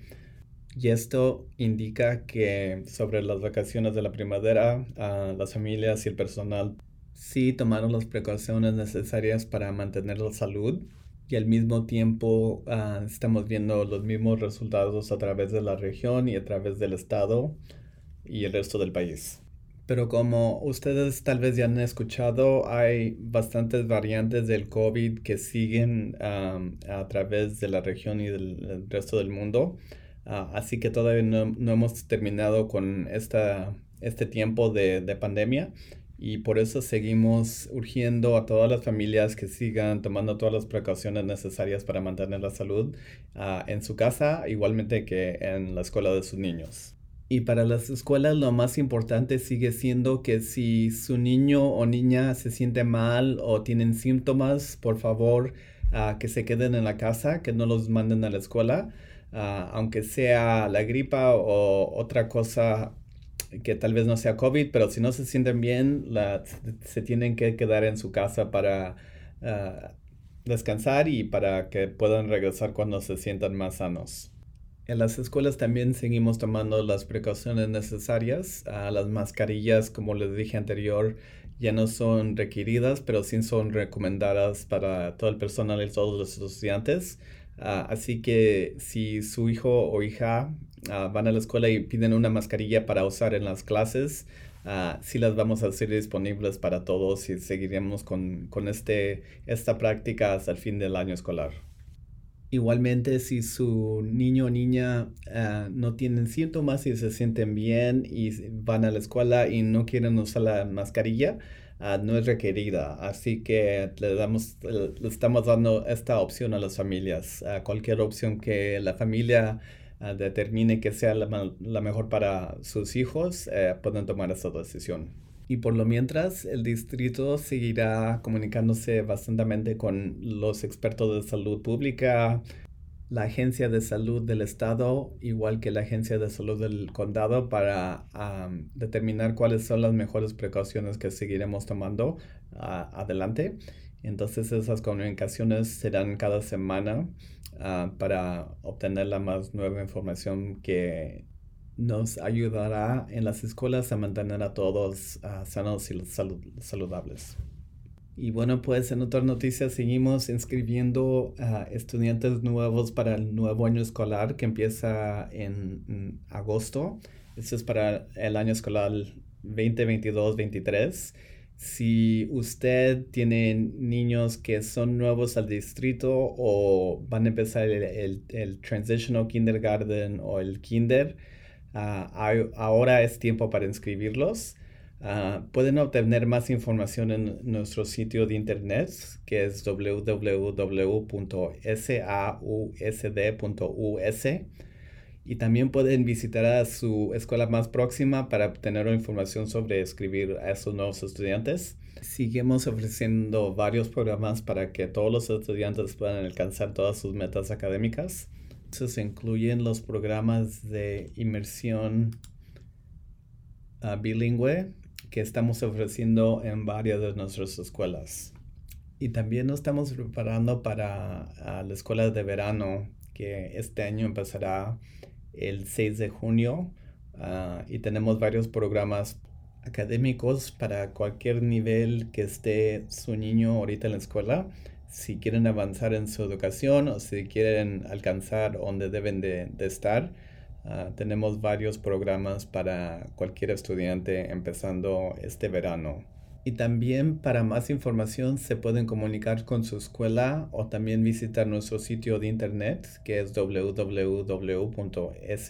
Y esto indica que sobre las vacaciones de la primavera, uh, las familias y el personal sí tomaron las precauciones necesarias para mantener la salud. Y al mismo tiempo uh, estamos viendo los mismos resultados a través de la región y a través del estado y el resto del país. Pero como ustedes tal vez ya han escuchado, hay bastantes variantes del COVID que siguen um, a través de la región y del, del resto del mundo. Uh, así que todavía no, no hemos terminado con esta, este tiempo de, de pandemia. Y por eso seguimos urgiendo a todas las familias que sigan tomando todas las precauciones necesarias para mantener la salud uh, en su casa, igualmente que en la escuela de sus niños. Y para las escuelas lo más importante sigue siendo que si su niño o niña se siente mal o tienen síntomas, por favor uh, que se queden en la casa, que no los manden a la escuela, uh, aunque sea la gripa o otra cosa que tal vez no sea COVID, pero si no se sienten bien, la, se tienen que quedar en su casa para uh, descansar y para que puedan regresar cuando se sientan más sanos. En las escuelas también seguimos tomando las precauciones necesarias. Uh, las mascarillas, como les dije anterior, ya no son requeridas, pero sí son recomendadas para todo el personal y todos los estudiantes. Uh, así que si su hijo o hija uh, van a la escuela y piden una mascarilla para usar en las clases, uh, sí las vamos a hacer disponibles para todos y seguiremos con, con este, esta práctica hasta el fin del año escolar. Igualmente, si su niño o niña uh, no tienen síntomas y se sienten bien y van a la escuela y no quieren usar la mascarilla, uh, no es requerida. Así que le, damos, le estamos dando esta opción a las familias. Uh, cualquier opción que la familia uh, determine que sea la, la mejor para sus hijos, uh, pueden tomar esa decisión. Y por lo mientras, el distrito seguirá comunicándose bastante con los expertos de salud pública, la Agencia de Salud del Estado, igual que la Agencia de Salud del Condado, para um, determinar cuáles son las mejores precauciones que seguiremos tomando uh, adelante. Entonces, esas comunicaciones serán cada semana uh, para obtener la más nueva información que nos ayudará en las escuelas a mantener a todos uh, sanos y salud saludables. Y bueno, pues en otras noticias seguimos inscribiendo uh, estudiantes nuevos para el nuevo año escolar que empieza en, en agosto. Esto es para el año escolar veinte veintidós veintitrés. Si usted tiene niños que son nuevos al distrito o van a empezar el, el, el Transitional Kindergarten o el Kinder, Uh, hay, ahora es tiempo para inscribirlos. Uh, pueden obtener más información en nuestro sitio de internet, que es w w w punto sausd punto u s, y también pueden visitar a su escuela más próxima para obtener información sobre inscribir a esos nuevos estudiantes. Seguimos ofreciendo varios programas para que todos los estudiantes puedan alcanzar todas sus metas académicas. Se incluyen los programas de inmersión uh, bilingüe que estamos ofreciendo en varias de nuestras escuelas. Y también nos estamos preparando para uh, la escuela de verano, que este año empezará el seis de junio. Uh, y tenemos varios programas académicos para cualquier nivel que esté su niño ahorita en la escuela. Si quieren avanzar en su educación o si quieren alcanzar donde deben de, de estar, uh, tenemos varios programas para cualquier estudiante empezando este verano. Y también para más información se pueden comunicar con su escuela o también visitar nuestro sitio de internet, que es w w w punto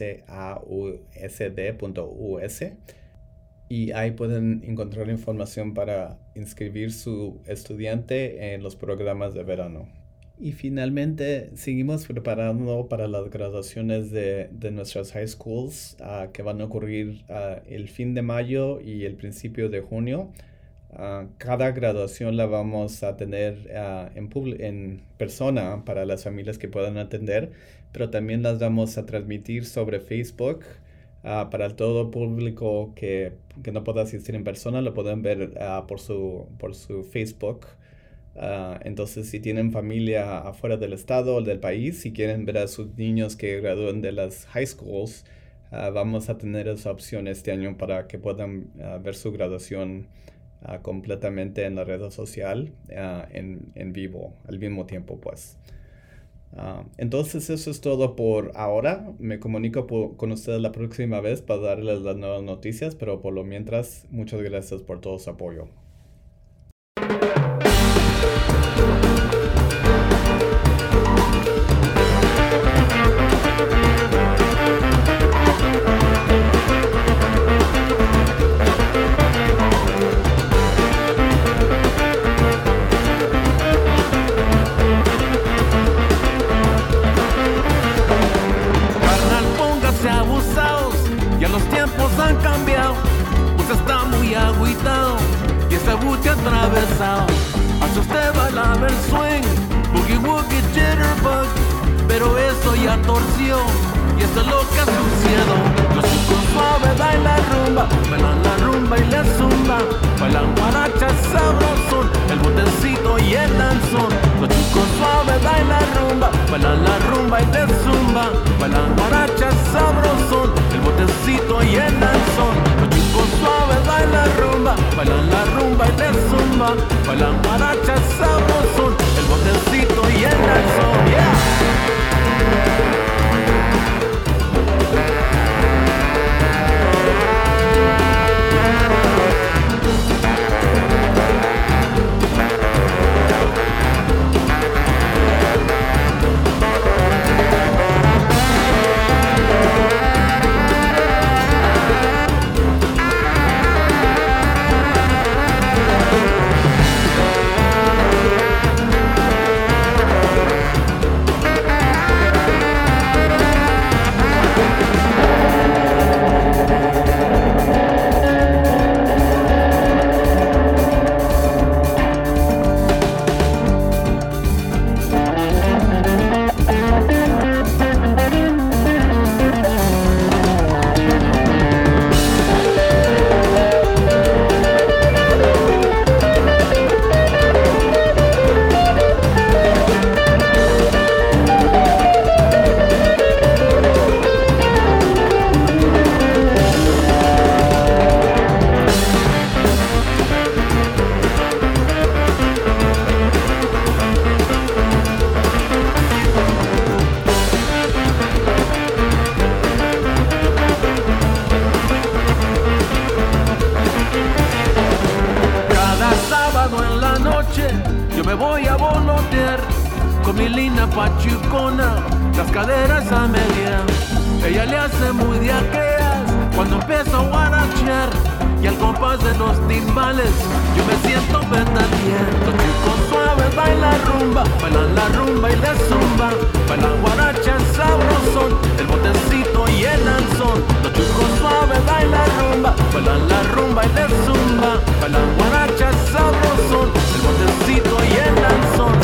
sausd punto u s. Y ahí pueden encontrar información para inscribir su estudiante en los programas de verano. Y finalmente, seguimos preparando para las graduaciones de, de nuestras high schools uh, que van a ocurrir uh, el fin de mayo y el principio de junio. Uh, cada graduación la vamos a tener uh, en, en persona para las familias que puedan atender, pero también las vamos a transmitir sobre Facebook. Uh, para todo público que, que no pueda asistir en persona, lo pueden ver uh, por, su, por su Facebook. Uh, entonces, si tienen familia afuera del estado o del país, si quieren ver a sus niños que gradúen de las high schools, uh, vamos a tener esa opción este año para que puedan uh, ver su graduación uh, completamente en la red social, uh, en, en vivo, al mismo tiempo, pues. Uh, entonces eso es todo por ahora. Me comunico por, con ustedes la próxima vez para darles las nuevas noticias, pero por lo mientras, muchas gracias por todo su apoyo. Atravesado, hace usted bailar el swing, boogie woogie jitterbug, pero eso ya torció y eso es lo que ha sucedido. Los chicos suaves bailan rumba, bailan la rumba y la zumba, bailan guaracha sabrosón, el botecito y el danzón. Los chicos suaves bailan rumba, bailan la rumba y la zumba, bailan guaracha sabrosón, el botecito y el danzón. Los chicos suaves bailan rumba, bailan la rumba y la zumba, bailan guaracha sabrosón, el botecito y el danzón. Yeah. yo me voy a volotear con mi lina pachucona, las caderas a media. Ella le hace muy de aquellas cuando empiezo a guarachear, y al compás de los timbales yo me siento petatear. Los chicos suaves bailan rumba, bailan la rumba y la zumba, bailan guaracha sabrosón, el botecito y el lanzón. Los chicos suaves bailan rumba, bailan la rumba y la zumba, bailan guaracha sabrosón, el botecito y el lanzón.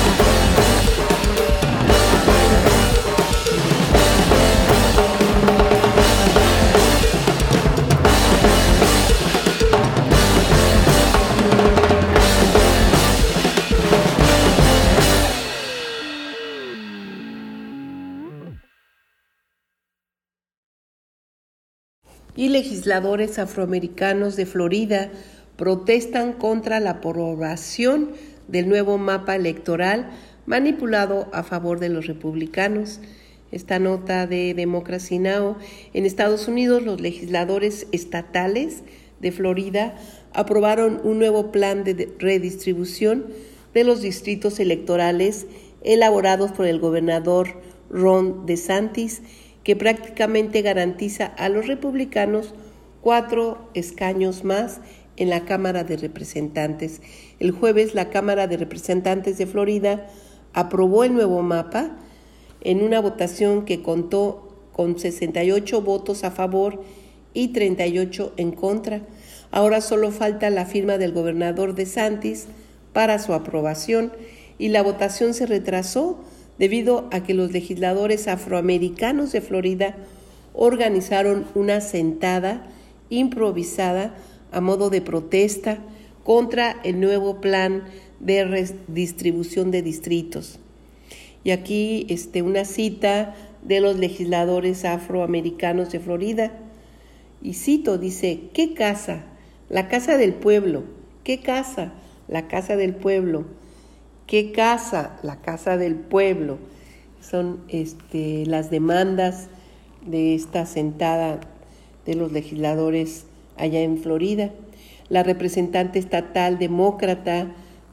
Y legisladores afroamericanos de Florida protestan contra la aprobación del nuevo mapa electoral manipulado a favor de los republicanos. Esta nota de Democracy Now! En Estados Unidos, los legisladores estatales de Florida aprobaron un nuevo plan de redistribución de los distritos electorales elaborados por el gobernador Ron DeSantis, que prácticamente garantiza a los republicanos cuatro escaños más en la Cámara de Representantes. El jueves, la Cámara de Representantes de Florida aprobó el nuevo mapa en una votación que contó con sesenta y ocho votos a favor y treinta y ocho en contra. Ahora solo falta la firma del gobernador DeSantis para su aprobación, y la votación se retrasó debido a que los legisladores afroamericanos de Florida organizaron una sentada improvisada a modo de protesta contra el nuevo plan de redistribución de distritos. Y aquí este, una cita de los legisladores afroamericanos de Florida, y cito, dice: ¿qué casa? La casa del pueblo. ¿Qué casa? La casa del pueblo. ¿Qué casa? La casa del pueblo. Son este, las demandas de esta sentada de los legisladores allá en Florida. La representante estatal demócrata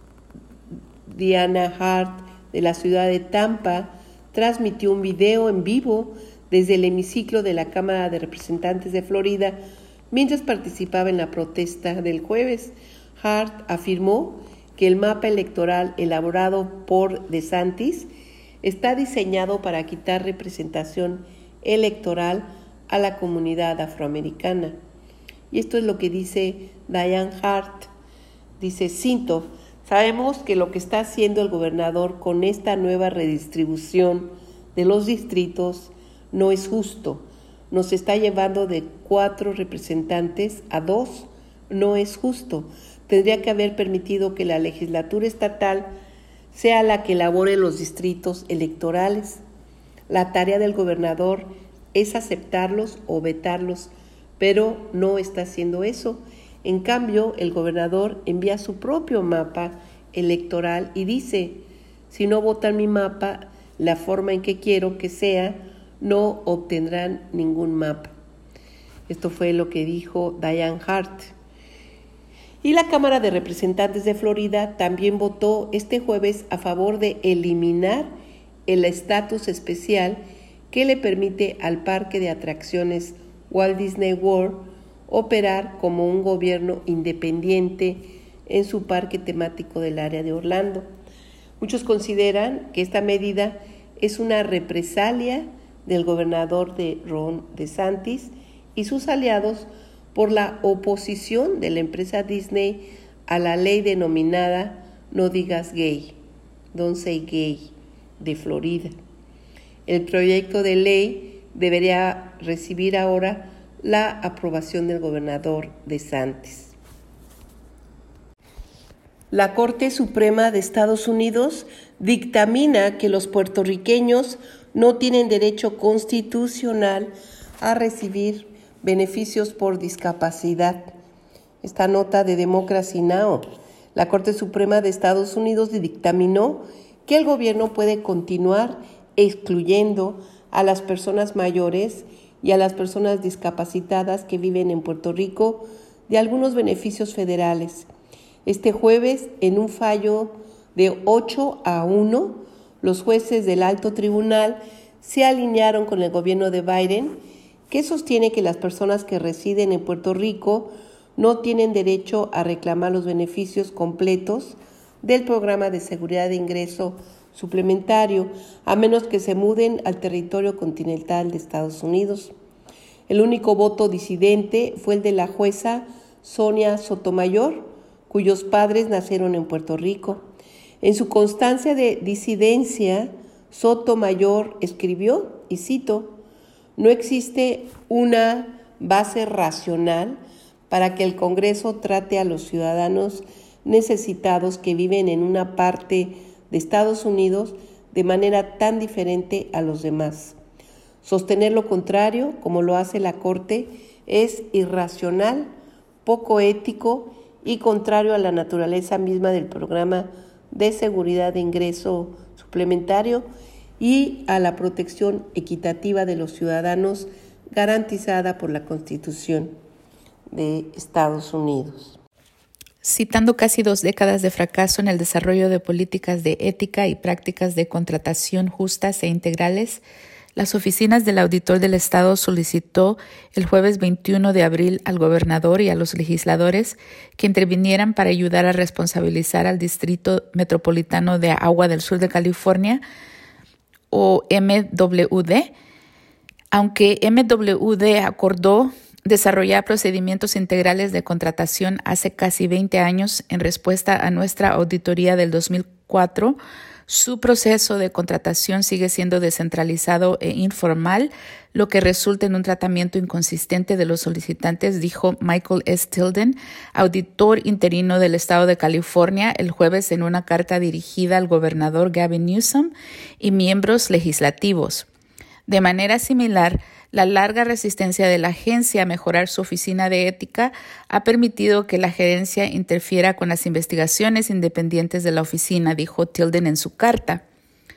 Diana Hart de la ciudad de Tampa transmitió un video en vivo desde el hemiciclo de la Cámara de Representantes de Florida mientras participaba en la protesta del jueves. Hart afirmó que el mapa electoral elaborado por DeSantis está diseñado para quitar representación electoral a la comunidad afroamericana. Y esto es lo que dice Diane Hart. Dice, cito: sabemos que lo que está haciendo el gobernador con esta nueva redistribución de los distritos no es justo. Nos está llevando de cuatro representantes a dos. No es justo. Tendría que haber permitido que la legislatura estatal sea la que elabore los distritos electorales. La tarea del gobernador es aceptarlos o vetarlos, pero no está haciendo eso. En cambio, el gobernador envía su propio mapa electoral y dice: si no votan mi mapa, la forma en que quiero que sea, no obtendrán ningún mapa. Esto fue lo que dijo Diane Hart. Y la Cámara de Representantes de Florida también votó este jueves a favor de eliminar el estatus especial que le permite al parque de atracciones Walt Disney World operar como un gobierno independiente en su parque temático del área de Orlando. Muchos consideran que esta medida es una represalia del gobernador de Ron DeSantis y sus aliados por la oposición de la empresa Disney a la ley denominada No Digas Gay, Don't Say Gay, de Florida. El proyecto de ley debería recibir ahora la aprobación del gobernador DeSantis. La Corte Suprema de Estados Unidos dictamina que los puertorriqueños no tienen derecho constitucional a recibir beneficios por discapacidad. Esta nota de Democracy Now! La Corte Suprema de Estados Unidos dictaminó que el gobierno puede continuar excluyendo a las personas mayores y a las personas discapacitadas que viven en Puerto Rico de algunos beneficios federales. Este jueves, en un fallo De ocho a uno, los jueces del alto tribunal se alinearon con el gobierno de Biden, que sostiene que las personas que residen en Puerto Rico no tienen derecho a reclamar los beneficios completos del programa de seguridad de ingreso suplementario, a menos que se muden al territorio continental de Estados Unidos. El único voto disidente fue el de la jueza Sonia Sotomayor, cuyos padres nacieron en Puerto Rico. En su constancia de disidencia, Sotomayor escribió, y cito, «No existe una base racional para que el Congreso trate a los ciudadanos necesitados que viven en una parte de Estados Unidos de manera tan diferente a los demás. Sostener lo contrario, como lo hace la Corte, es irracional, poco ético y contrario a la naturaleza misma del programa de seguridad de ingreso suplementario y a la protección equitativa de los ciudadanos garantizada por la Constitución de Estados Unidos». Citando casi dos décadas de fracaso en el desarrollo de políticas de ética y prácticas de contratación justas e integrales, las oficinas del Auditor del Estado solicitó el jueves veintiuno de abril al gobernador y a los legisladores que intervinieran para ayudar a responsabilizar al Distrito Metropolitano de Agua del Sur de California, o M W D, aunque M W D acordó desarrollar procedimientos integrales de contratación hace casi veinte años en respuesta a nuestra auditoría del dos mil cuatro, su proceso de contratación sigue siendo descentralizado e informal, lo que resulta en un tratamiento inconsistente de los solicitantes, dijo Michael S. Tilden, auditor interino del Estado de California, el jueves en una carta dirigida al gobernador Gavin Newsom y miembros legislativos. De manera similar, la larga resistencia de la agencia a mejorar su oficina de ética ha permitido que la gerencia interfiera con las investigaciones independientes de la oficina, dijo Tilden en su carta.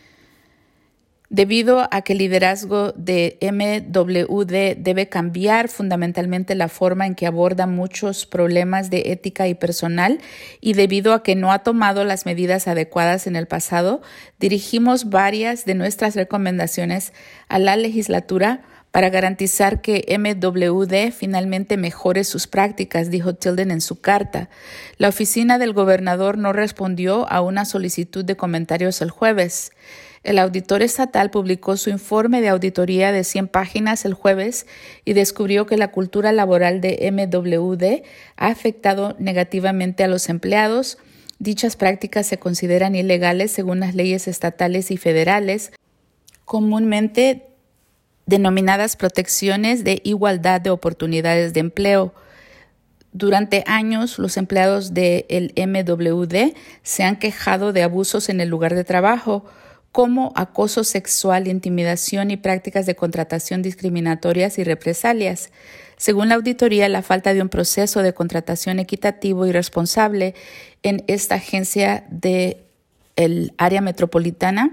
Debido a que el liderazgo de M W D debe cambiar fundamentalmente la forma en que aborda muchos problemas de ética y personal, y debido a que no ha tomado las medidas adecuadas en el pasado, dirigimos varias de nuestras recomendaciones a la legislatura para garantizar que M W D finalmente mejore sus prácticas, dijo Tilden en su carta. La oficina del gobernador no respondió a una solicitud de comentarios el jueves. El auditor estatal publicó su informe de auditoría de cien páginas el jueves y descubrió que la cultura laboral de M W D ha afectado negativamente a los empleados. Dichas prácticas se consideran ilegales según las leyes estatales y federales, comúnmente denominadas protecciones de igualdad de oportunidades de empleo. Durante años, los empleados del M W D se han quejado de abusos en el lugar de trabajo, como acoso sexual, intimidación y prácticas de contratación discriminatorias y represalias. Según la auditoría, la falta de un proceso de contratación equitativo y responsable en esta agencia del área metropolitana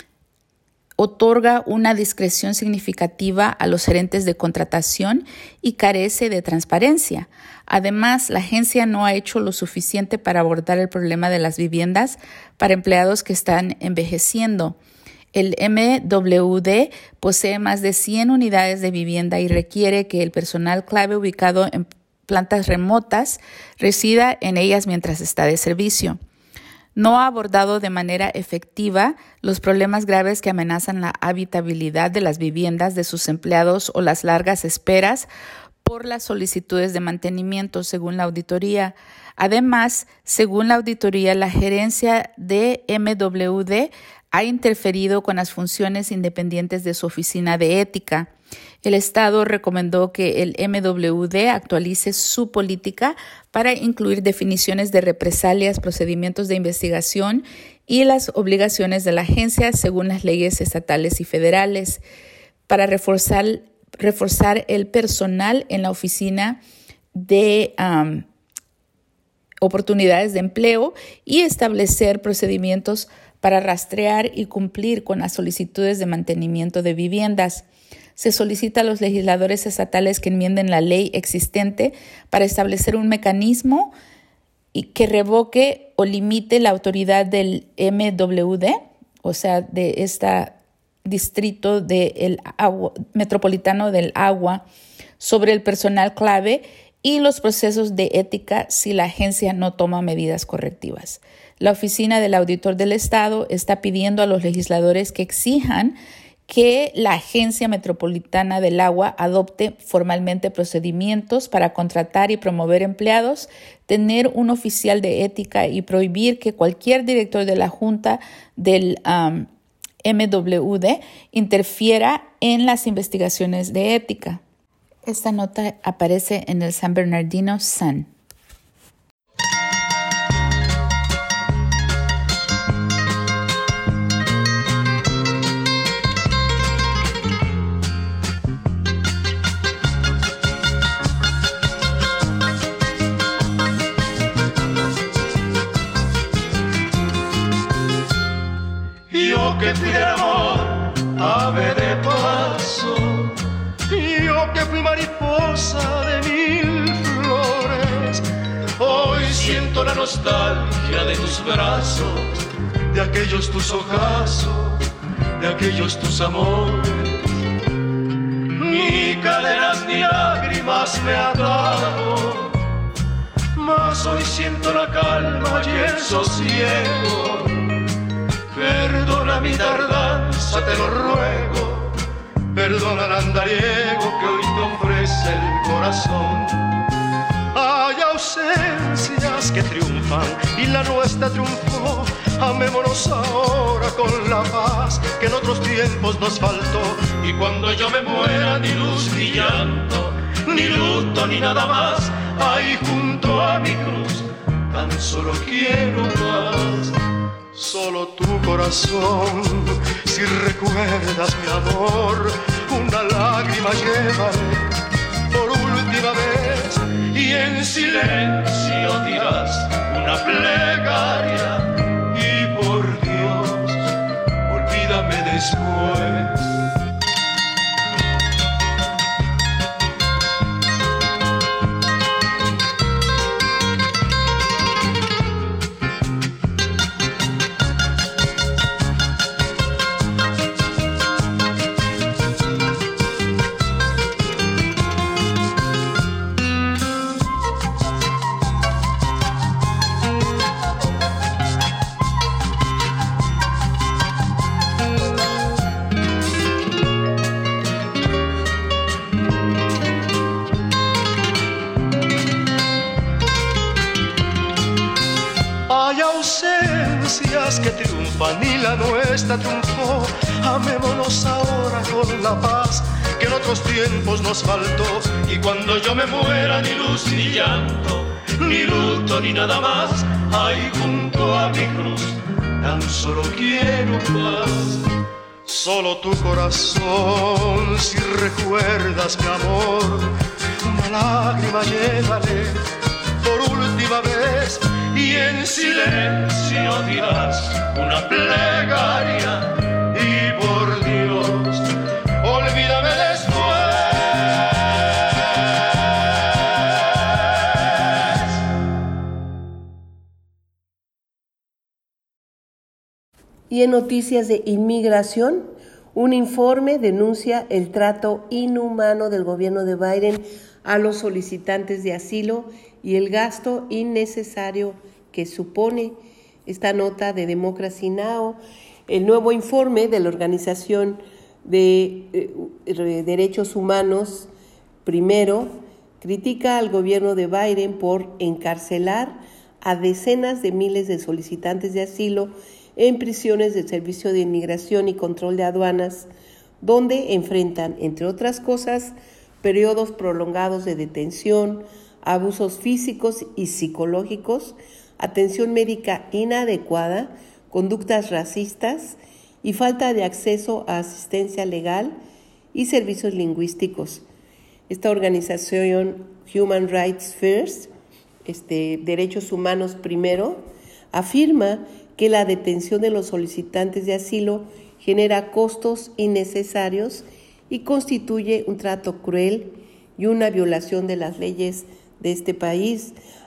otorga una discreción significativa a los gerentes de contratación y carece de transparencia. Además, la agencia no ha hecho lo suficiente para abordar el problema de las viviendas para empleados que están envejeciendo. El M W D posee más de cien unidades de vivienda y requiere que el personal clave ubicado en plantas remotas resida en ellas mientras está de servicio. No ha abordado de manera efectiva los problemas graves que amenazan la habitabilidad de las viviendas de sus empleados o las largas esperas por las solicitudes de mantenimiento, según la auditoría. Además, según la auditoría, la gerencia de M W D ha interferido con las funciones independientes de su oficina de ética. El Estado recomendó que el M W D actualice su política para incluir definiciones de represalias, procedimientos de investigación y las obligaciones de la agencia según las leyes estatales y federales, para reforzar, reforzar el personal en la oficina de um, oportunidades de empleo y establecer procedimientos para rastrear y cumplir con las solicitudes de mantenimiento de viviendas. Se solicita a los legisladores estatales que enmienden la ley existente para establecer un mecanismo y que revoque o limite la autoridad del M W D, o sea, de este distrito del agua, metropolitano del agua, sobre el personal clave y los procesos de ética si la agencia no toma medidas correctivas. La Oficina del Auditor del Estado está pidiendo a los legisladores que exijan que la Agencia Metropolitana del Agua adopte formalmente procedimientos para contratar y promover empleados, tener un oficial de ética y prohibir que cualquier director de la Junta del um, M W D interfiera en las investigaciones de ética. Esta nota aparece en el San Bernardino Sun. Yo que fui de amor, ave de paso, yo que fui mariposa de mil flores, hoy siento la nostalgia de tus brazos, de aquellos tus ojazos, de aquellos tus amores. Ni cadenas ni lágrimas me ataron, mas hoy siento la calma y el sosiego. Perdona mi tardanza, te lo ruego, perdona el andariego que hoy te ofrece el corazón. Hay ausencias que triunfan y la nuestra triunfó. Amémonos ahora con la paz que en otros tiempos nos faltó. Y cuando yo me muera, ni luz ni llanto, ni luto ni nada más. Ahí junto a mi cruz, tan solo quiero más. Solo tu corazón, si recuerdas mi amor, una lágrima llévale por última vez y en silencio dirás una plegaria y por Dios, olvídame después. Que triunfan y la nuestra triunfó. Amémonos ahora con la paz que en otros tiempos nos faltó. Y cuando yo me muera, ni luz ni llanto, ni luto ni nada más. Ahí junto a mi cruz, tan solo quiero paz. Solo tu corazón, si recuerdas mi amor, una lágrima llévale por última vez y en silencio dirás una plegaria y por Dios, olvídame después. Y en noticias de inmigración, un informe denuncia el trato inhumano del gobierno de Biden a los solicitantes de asilo y el gasto innecesario que supone. Esta nota de Democracy Now! El nuevo informe de la Organización de eh, Derechos Humanos, primero, critica al gobierno de Biden por encarcelar a decenas de miles de solicitantes de asilo en prisiones del Servicio de Inmigración y Control de Aduanas, donde enfrentan, entre otras cosas, periodos prolongados de detención, abusos físicos y psicológicos, atención médica inadecuada, conductas racistas y falta de acceso a asistencia legal y servicios lingüísticos. Esta organización Human Rights First, este, Derechos Humanos Primero, afirma que la detención de los solicitantes de asilo genera costos innecesarios y constituye un trato cruel y una violación de las leyes de este país.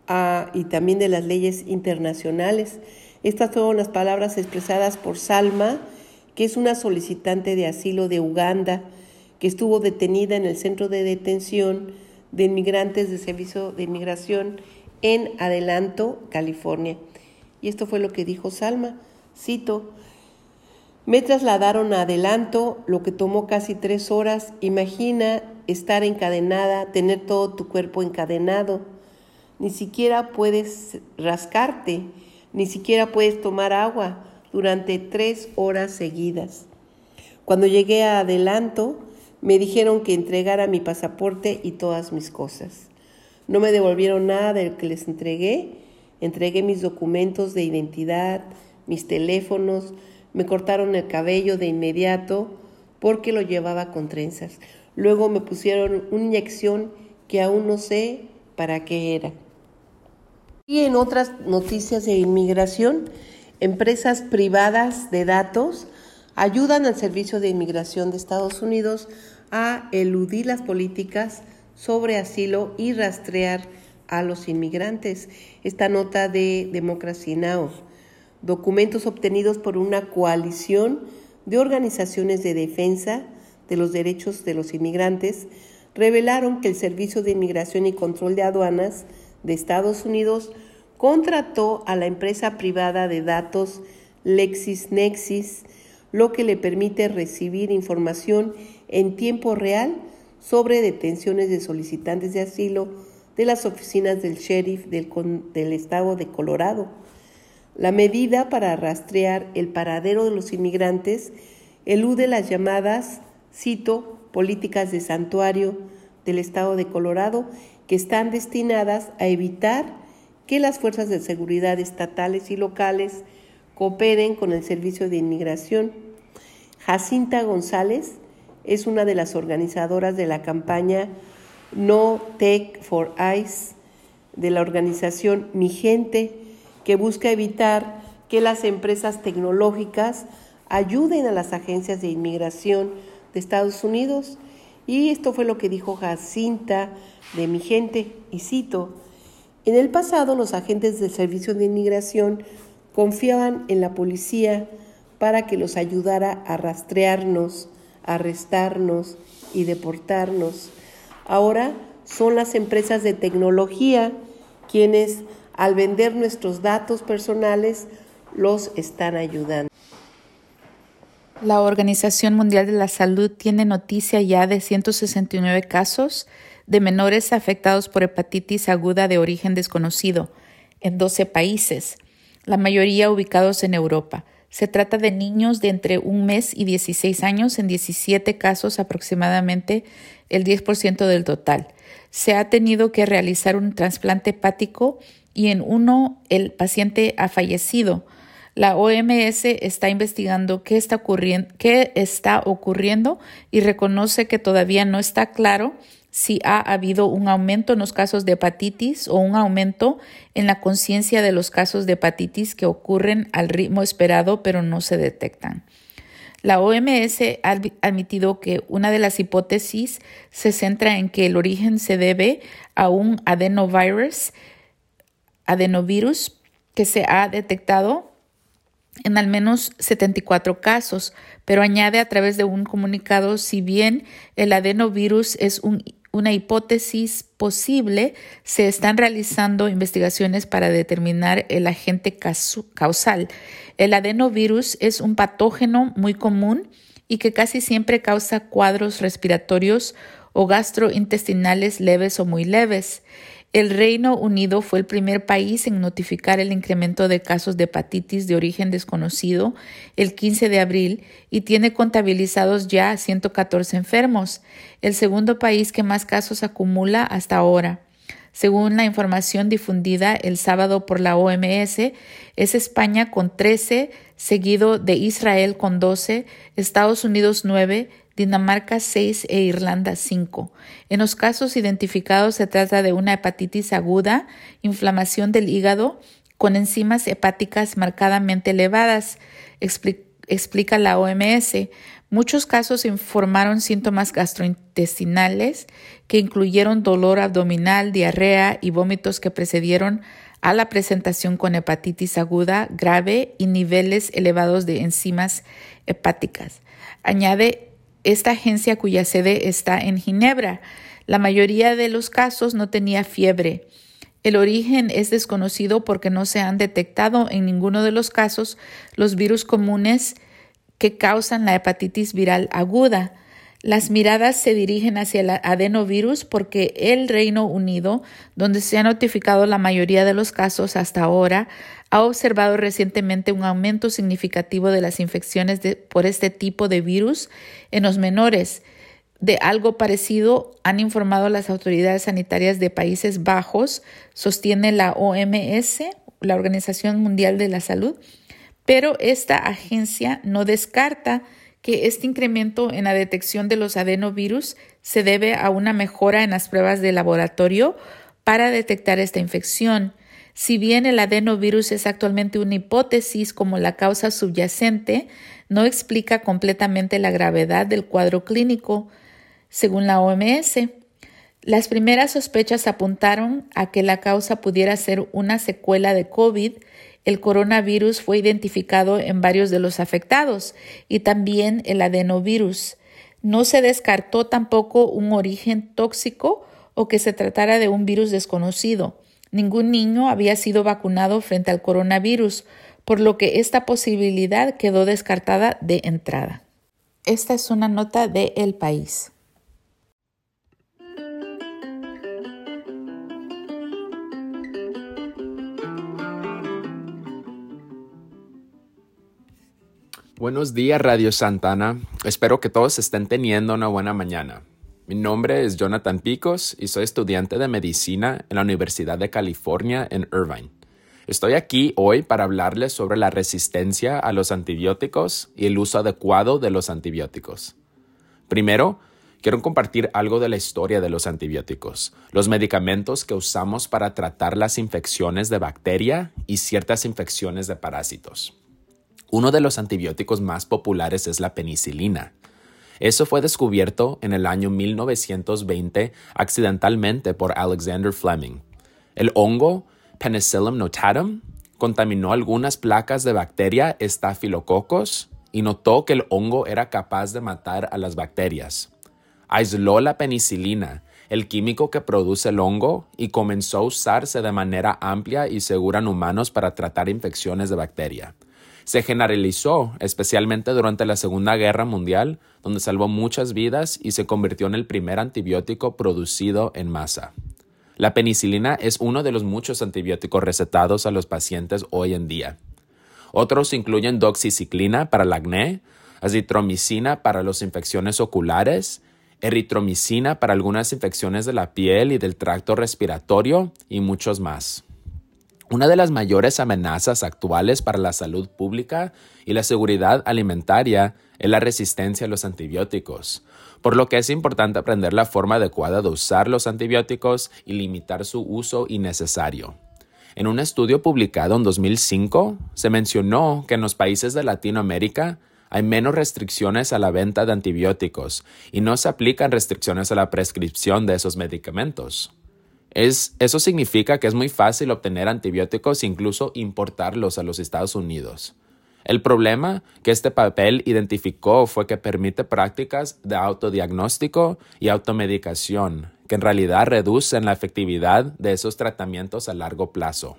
uh, y también de las leyes internacionales. Estas fueron las palabras expresadas por Salma, que es una solicitante de asilo de Uganda, que estuvo detenida en el centro de detención de inmigrantes del Servicio de Inmigración en Adelanto, California. Y esto fue lo que dijo Salma, cito: me trasladaron a Adelanto, lo que tomó casi tres horas. Imagina estar encadenada, tener todo tu cuerpo encadenado. Ni siquiera puedes rascarte, ni siquiera puedes tomar agua durante tres horas seguidas. Cuando llegué a Adelanto, me dijeron que entregara mi pasaporte y todas mis cosas. No me devolvieron nada de lo que les entregué. Entregué mis documentos de identidad, mis teléfonos. Me cortaron el cabello de inmediato porque lo llevaba con trenzas. Luego me pusieron una inyección que aún no sé para qué era. Y en otras noticias de inmigración, empresas privadas de datos ayudan al Servicio de Inmigración de Estados Unidos a eludir las políticas sobre asilo y rastrear a los inmigrantes. Esta nota de Democracy Now! Documentos obtenidos por una coalición de organizaciones de defensa de los derechos de los inmigrantes revelaron que el Servicio de Inmigración y Control de Aduanas de Estados Unidos contrató a la empresa privada de datos LexisNexis, lo que le permite recibir información en tiempo real sobre detenciones de solicitantes de asilo de las oficinas del sheriff del, del estado de Colorado. La medida para rastrear el paradero de los inmigrantes elude las llamadas, cito, políticas de santuario del estado de Colorado, que están destinadas a evitar que las fuerzas de seguridad estatales y locales cooperen con el Servicio de Inmigración. Jacinta González es una de las organizadoras de la campaña No Tech for ICE de la organización Mi Gente, que busca evitar que las empresas tecnológicas ayuden a las agencias de inmigración de Estados Unidos. Y esto fue lo que dijo Jacinta de Mi Gente, y cito: en el pasado los agentes del Servicio de Inmigración confiaban en la policía para que los ayudara a rastrearnos, arrestarnos y deportarnos. Ahora son las empresas de tecnología quienes, al vender nuestros datos personales, los están ayudando. La Organización Mundial de la Salud tiene noticia ya de ciento sesenta y nueve casos de menores afectados por hepatitis aguda de origen desconocido en doce países, la mayoría ubicados en Europa. Se trata de niños de entre un mes y dieciséis años, en diecisiete casos aproximadamente el diez por ciento del total. Se ha tenido que realizar un trasplante hepático y en uno el paciente ha fallecido. La O M S está investigando qué está ocurriendo, qué está ocurriendo y reconoce que todavía no está claro si ha habido un aumento en los casos de hepatitis o un aumento en la conciencia de los casos de hepatitis que ocurren al ritmo esperado pero no se detectan. La O M S ha admitido que una de las hipótesis se centra en que el origen se debe a un adenovirus, adenovirus que se ha detectado en al menos setenta y cuatro casos, pero añade a través de un comunicado: si bien el adenovirus es un, una hipótesis posible, se están realizando investigaciones para determinar el agente causal. El adenovirus es un patógeno muy común y que casi siempre causa cuadros respiratorios o gastrointestinales leves o muy leves. El Reino Unido fue el primer país en notificar el incremento de casos de hepatitis de origen desconocido el quince de abril y tiene contabilizados ya ciento catorce enfermos, el segundo país que más casos acumula hasta ahora. Según la información difundida el sábado por la O M S, es España con trece, seguido de Israel con doce, Estados Unidos nueve, Dinamarca seis e Irlanda cinco. En los casos identificados se trata de una hepatitis aguda, inflamación del hígado con enzimas hepáticas marcadamente elevadas, explica la O M S. Muchos casos informaron síntomas gastrointestinales que incluyeron dolor abdominal, diarrea y vómitos que precedieron a la presentación con hepatitis aguda grave y niveles elevados de enzimas hepáticas. Añade esta agencia cuya sede está en Ginebra. La mayoría de los casos no tenía fiebre. El origen es desconocido porque no se han detectado en ninguno de los casos los virus comunes que causan la hepatitis viral aguda. Las miradas se dirigen hacia el adenovirus porque el Reino Unido, donde se ha notificado la mayoría de los casos hasta ahora, ha observado recientemente un aumento significativo de las infecciones de, por este tipo de virus en los menores. De algo parecido han informado las autoridades sanitarias de Países Bajos, sostiene la O M S, la Organización Mundial de la Salud, pero esta agencia no descarta que este incremento en la detección de los adenovirus se debe a una mejora en las pruebas de laboratorio para detectar esta infección. Si bien el adenovirus es actualmente una hipótesis como la causa subyacente, no explica completamente la gravedad del cuadro clínico, según la O M S. Las primeras sospechas apuntaron a que la causa pudiera ser una secuela de COVID. El coronavirus fue identificado en varios de los afectados y también el adenovirus. No se descartó tampoco un origen tóxico o que se tratara de un virus desconocido. Ningún niño había sido vacunado frente al coronavirus, por lo que esta posibilidad quedó descartada de entrada. Esta es una nota de El País. Buenos días, Radio Santana. Espero que todos estén teniendo una buena mañana. Mi nombre es Jonathan Picos y soy estudiante de medicina en la Universidad de California en Irvine. Estoy aquí hoy para hablarles sobre la resistencia a los antibióticos y el uso adecuado de los antibióticos. Primero, quiero compartir algo de la historia de los antibióticos, los medicamentos que usamos para tratar las infecciones de bacteria y ciertas infecciones de parásitos. Uno de los antibióticos más populares es la penicilina. Eso fue descubierto en el año mil novecientos veinte accidentalmente por Alexander Fleming. El hongo Penicillium notatum contaminó algunas placas de bacteria Staphylococcus y notó que el hongo era capaz de matar a las bacterias. Aisló la penicilina, el químico que produce el hongo, y comenzó a usarse de manera amplia y segura en humanos para tratar infecciones de bacteria. Se generalizó, especialmente durante la Segunda Guerra Mundial, donde salvó muchas vidas y se convirtió en el primer antibiótico producido en masa. La penicilina es uno de los muchos antibióticos recetados a los pacientes hoy en día. Otros incluyen doxiciclina para el acné, azitromicina para las infecciones oculares, eritromicina para algunas infecciones de la piel y del tracto respiratorio y muchos más. Una de las mayores amenazas actuales para la salud pública y la seguridad alimentaria es la resistencia a los antibióticos, por lo que es importante aprender la forma adecuada de usar los antibióticos y limitar su uso innecesario. En un estudio publicado en dos mil cinco, se mencionó que en los países de Latinoamérica hay menos restricciones a la venta de antibióticos y no se aplican restricciones a la prescripción de esos medicamentos. Es, eso significa que es muy fácil obtener antibióticos e incluso importarlos a los Estados Unidos. El problema que este papel identificó fue que permite prácticas de autodiagnóstico y automedicación que en realidad reducen la efectividad de esos tratamientos a largo plazo.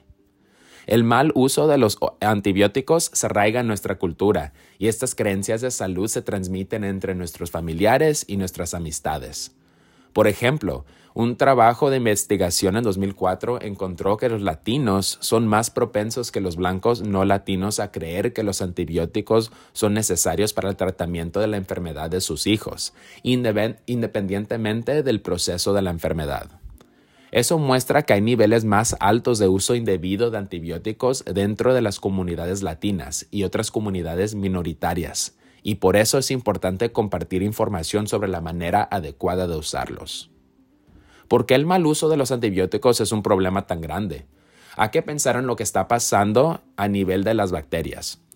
El mal uso de los antibióticos se arraiga en nuestra cultura y estas creencias de salud se transmiten entre nuestros familiares y nuestras amistades. Por ejemplo, un trabajo de investigación en dos mil cuatro encontró que los latinos son más propensos que los blancos no latinos a creer que los antibióticos son necesarios para el tratamiento de la enfermedad de sus hijos, independientemente del proceso de la enfermedad. Eso muestra que hay niveles más altos de uso indebido de antibióticos dentro de las comunidades latinas y otras comunidades minoritarias, y por eso es importante compartir información sobre la manera adecuada de usarlos. ¿Por qué el mal uso de los antibióticos es un problema tan grande? Hay que pensar en lo que está pasando a nivel de las bacterias.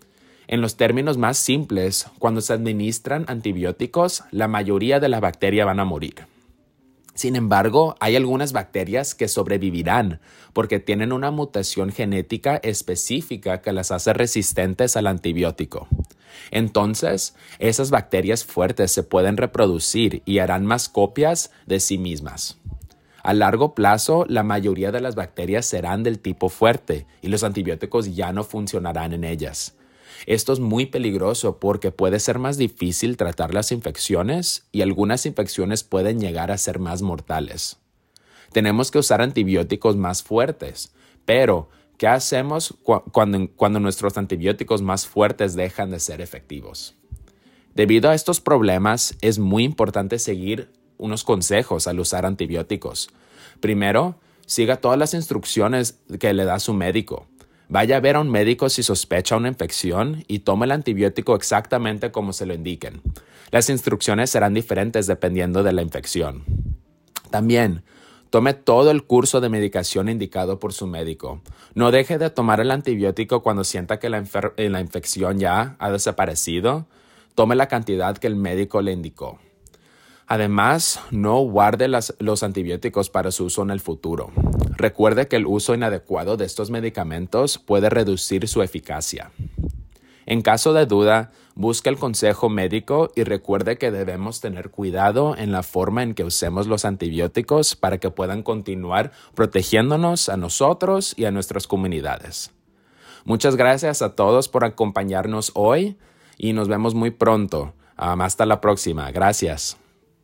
En los términos más simples, cuando se administran antibióticos, la mayoría de las bacterias van a morir. Sin embargo, hay algunas bacterias que sobrevivirán porque tienen una mutación genética específica que las hace resistentes al antibiótico. Entonces, esas bacterias fuertes se pueden reproducir y harán más copias de sí mismas. A largo plazo, la mayoría de las bacterias serán del tipo fuerte y los antibióticos ya no funcionarán en ellas. Esto es muy peligroso porque puede ser más difícil tratar las infecciones y algunas infecciones pueden llegar a ser más mortales. Tenemos que usar antibióticos más fuertes, pero ¿qué hacemos cu- cuando, cuando nuestros antibióticos más fuertes dejan de ser efectivos? Debido a estos problemas, es muy importante seguir unos consejos al usar antibióticos. Primero, siga todas las instrucciones que le da su médico. Vaya a ver a un médico si sospecha una infección y tome el antibiótico exactamente como se lo indiquen. Las instrucciones serán diferentes dependiendo de la infección. También, tome todo el curso de medicación indicado por su médico. No deje de tomar el antibiótico cuando sienta que la, infer- la infección ya ha desaparecido. Tome la cantidad que el médico le indicó. Además, no guarde las, los antibióticos para su uso en el futuro. Recuerde que el uso inadecuado de estos medicamentos puede reducir su eficacia. En caso de duda, busque el consejo médico y recuerde que debemos tener cuidado en la forma en que usemos los antibióticos para que puedan continuar protegiéndonos a nosotros y a nuestras comunidades. Muchas gracias a todos por acompañarnos hoy y nos vemos muy pronto. Um, hasta la próxima. Gracias.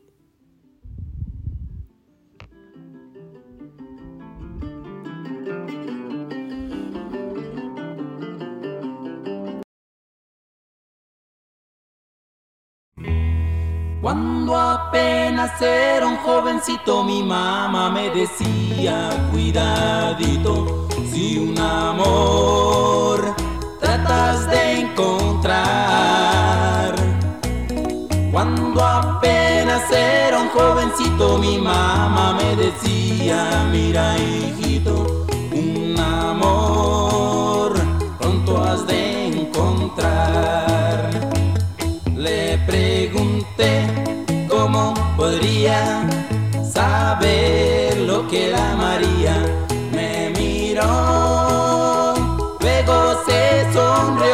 Cuando apenas era un jovencito, mi mamá me decía, cuidadito, si un amor tratas de encontrar. Cuando apenas era un jovencito, mi mamá me decía, mira hijito, un amor pronto has de encontrar. Le pregunté cómo podría saber lo que la María. Me miró, luego se sonrió.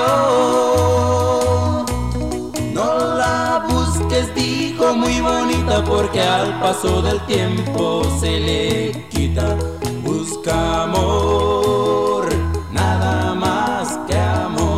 No la busques, dijo, muy bonita, porque al paso del tiempo se le quita. Busca amor, nada más que amor.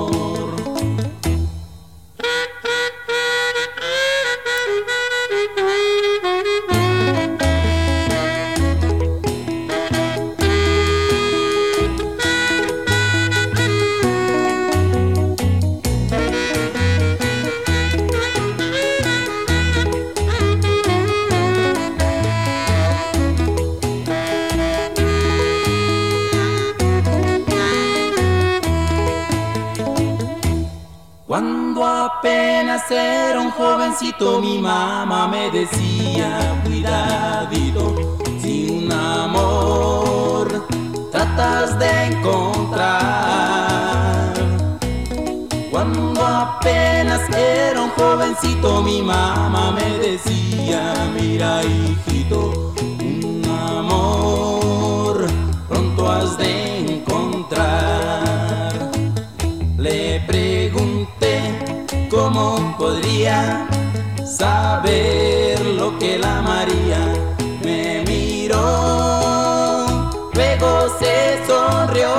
Cuando apenas era un jovencito, mi mamá me decía, cuidadito, si un amor tratas de encontrar. Cuando apenas era un jovencito, mi mamá me decía, mira hijito, un amor pronto has de encontrar. Le pregunté cómo podría saber lo que la María. Me miró, luego se sonrió.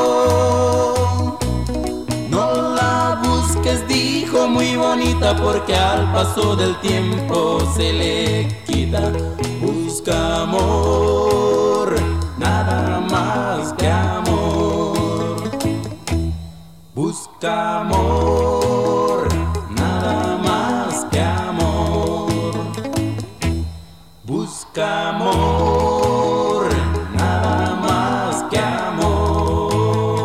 No la busques, dijo, muy bonita, porque al paso del tiempo se le quita. Busca amor, nada más que amor. Busca amor, nada más que amor. Busca amor, nada más que amor.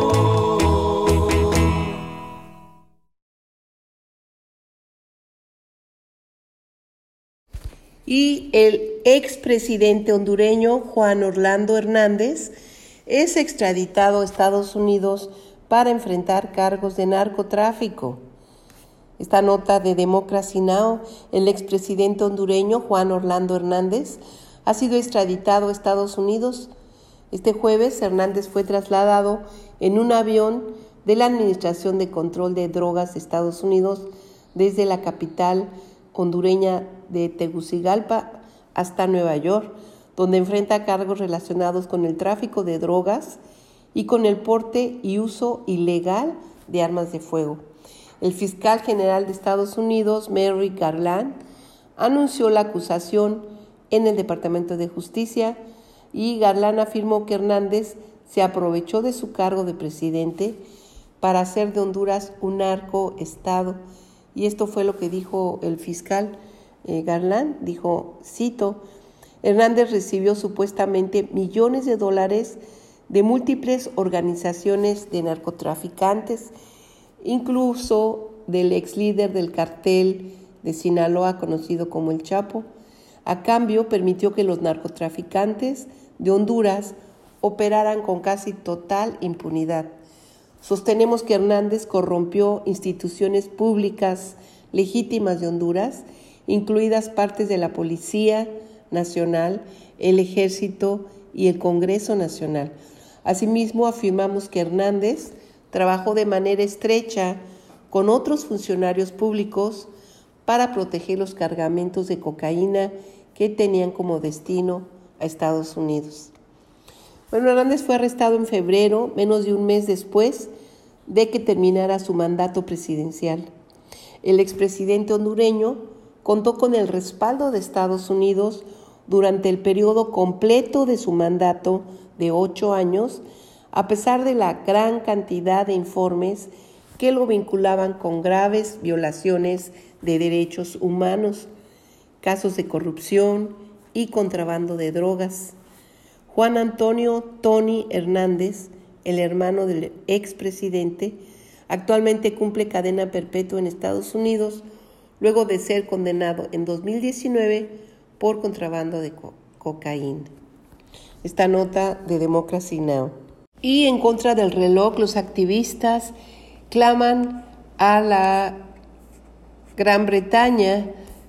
Y el expresidente hondureño Juan Orlando Hernández es extraditado a Estados Unidos para enfrentar cargos de narcotráfico. Esta nota de Democracy Now!, el expresidente hondureño Juan Orlando Hernández ha sido extraditado a Estados Unidos. Este jueves, Hernández fue trasladado en un avión de la Administración de Control de Drogas de Estados Unidos desde la capital hondureña de Tegucigalpa hasta Nueva York, donde enfrenta cargos relacionados con el tráfico de drogas y con el porte y uso ilegal de armas de fuego. El fiscal general de Estados Unidos, Merrick Garland, anunció la acusación en el Departamento de Justicia y Garland afirmó que Hernández se aprovechó de su cargo de presidente para hacer de Honduras un narcoestado. Y esto fue lo que dijo el fiscal eh, Garland. Dijo, cito, Hernández recibió supuestamente millones de dólares de múltiples organizaciones de narcotraficantes, incluso del ex líder del cartel de Sinaloa conocido como El Chapo. A cambio, permitió que los narcotraficantes de Honduras operaran con casi total impunidad. Sostenemos que Hernández corrompió instituciones públicas legítimas de Honduras, incluidas partes de la Policía Nacional, el Ejército y el Congreso Nacional. Asimismo, afirmamos que Hernández trabajó de manera estrecha con otros funcionarios públicos para proteger los cargamentos de cocaína que tenían como destino a Estados Unidos. Bueno, Hernández fue arrestado en febrero, menos de un mes después de que terminara su mandato presidencial. El expresidente hondureño contó con el respaldo de Estados Unidos durante el periodo completo de su mandato de ocho años, a pesar de la gran cantidad de informes que lo vinculaban con graves violaciones de derechos humanos, casos de corrupción y contrabando de drogas. Juan Antonio Tony Hernández, el hermano del expresidente, actualmente cumple cadena perpetua en Estados Unidos luego de ser condenado en dos mil diecinueve por contrabando de co- cocaína. Esta nota de Democracy Now! Y en contra del reloj, los activistas claman a la Gran Bretaña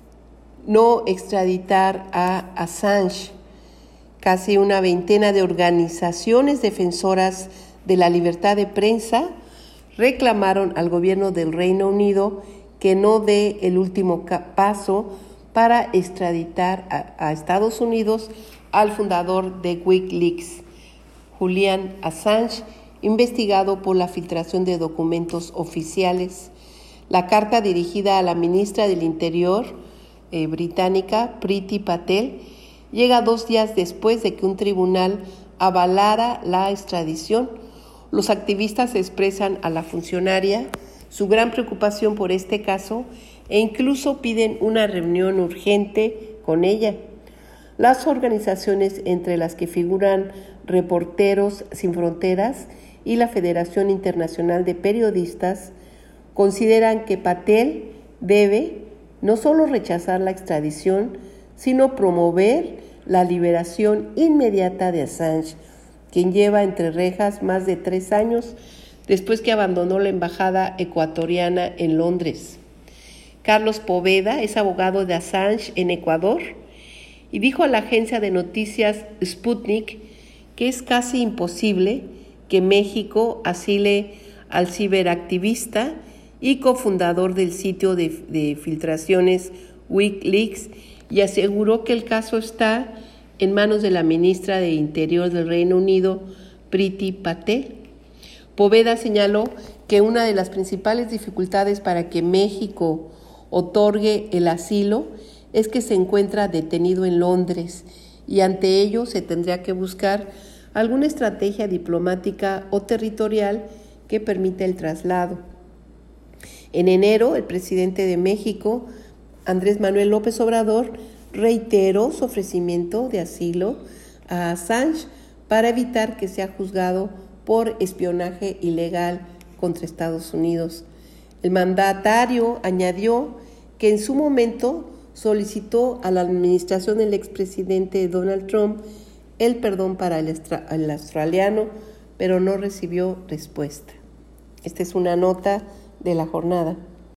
no extraditar a Assange. Casi una veintena de organizaciones defensoras de la libertad de prensa reclamaron al gobierno del Reino Unido que no dé el último paso para extraditar a, a Estados Unidos al fundador de Wikileaks, Julian Assange, investigado por la filtración de documentos oficiales. La carta dirigida a la ministra del Interior eh, británica, Priti Patel, llega dos días después de que un tribunal avalara la extradición. Los activistas expresan a la funcionaria su gran preocupación por este caso e incluso piden una reunión urgente con ella. Las organizaciones, entre las que figuran Reporteros Sin Fronteras y la Federación Internacional de Periodistas, consideran que Patel debe no solo rechazar la extradición, sino promover la liberación inmediata de Assange, quien lleva entre rejas más de tres años después que abandonó la embajada ecuatoriana en Londres. Carlos Poveda es abogado de Assange en Ecuador y dijo a la agencia de noticias Sputnik que es casi imposible que México asile al ciberactivista y cofundador del sitio de, de filtraciones Wikileaks, y aseguró que el caso está en manos de la ministra de Interior del Reino Unido, Priti Patel. Poveda señaló que una de las principales dificultades para que México otorgue el asilo es que se encuentra detenido en Londres y ante ello se tendría que buscar alguna estrategia diplomática o territorial que permita el traslado. En enero, el presidente de México, Andrés Manuel López Obrador, reiteró su ofrecimiento de asilo a Assange para evitar que sea juzgado por espionaje ilegal contra Estados Unidos. El mandatario añadió que en su momento solicitó a la administración del expresidente Donald Trump el perdón para el, el australiano, pero no recibió respuesta. Esta es una nota de la jornada.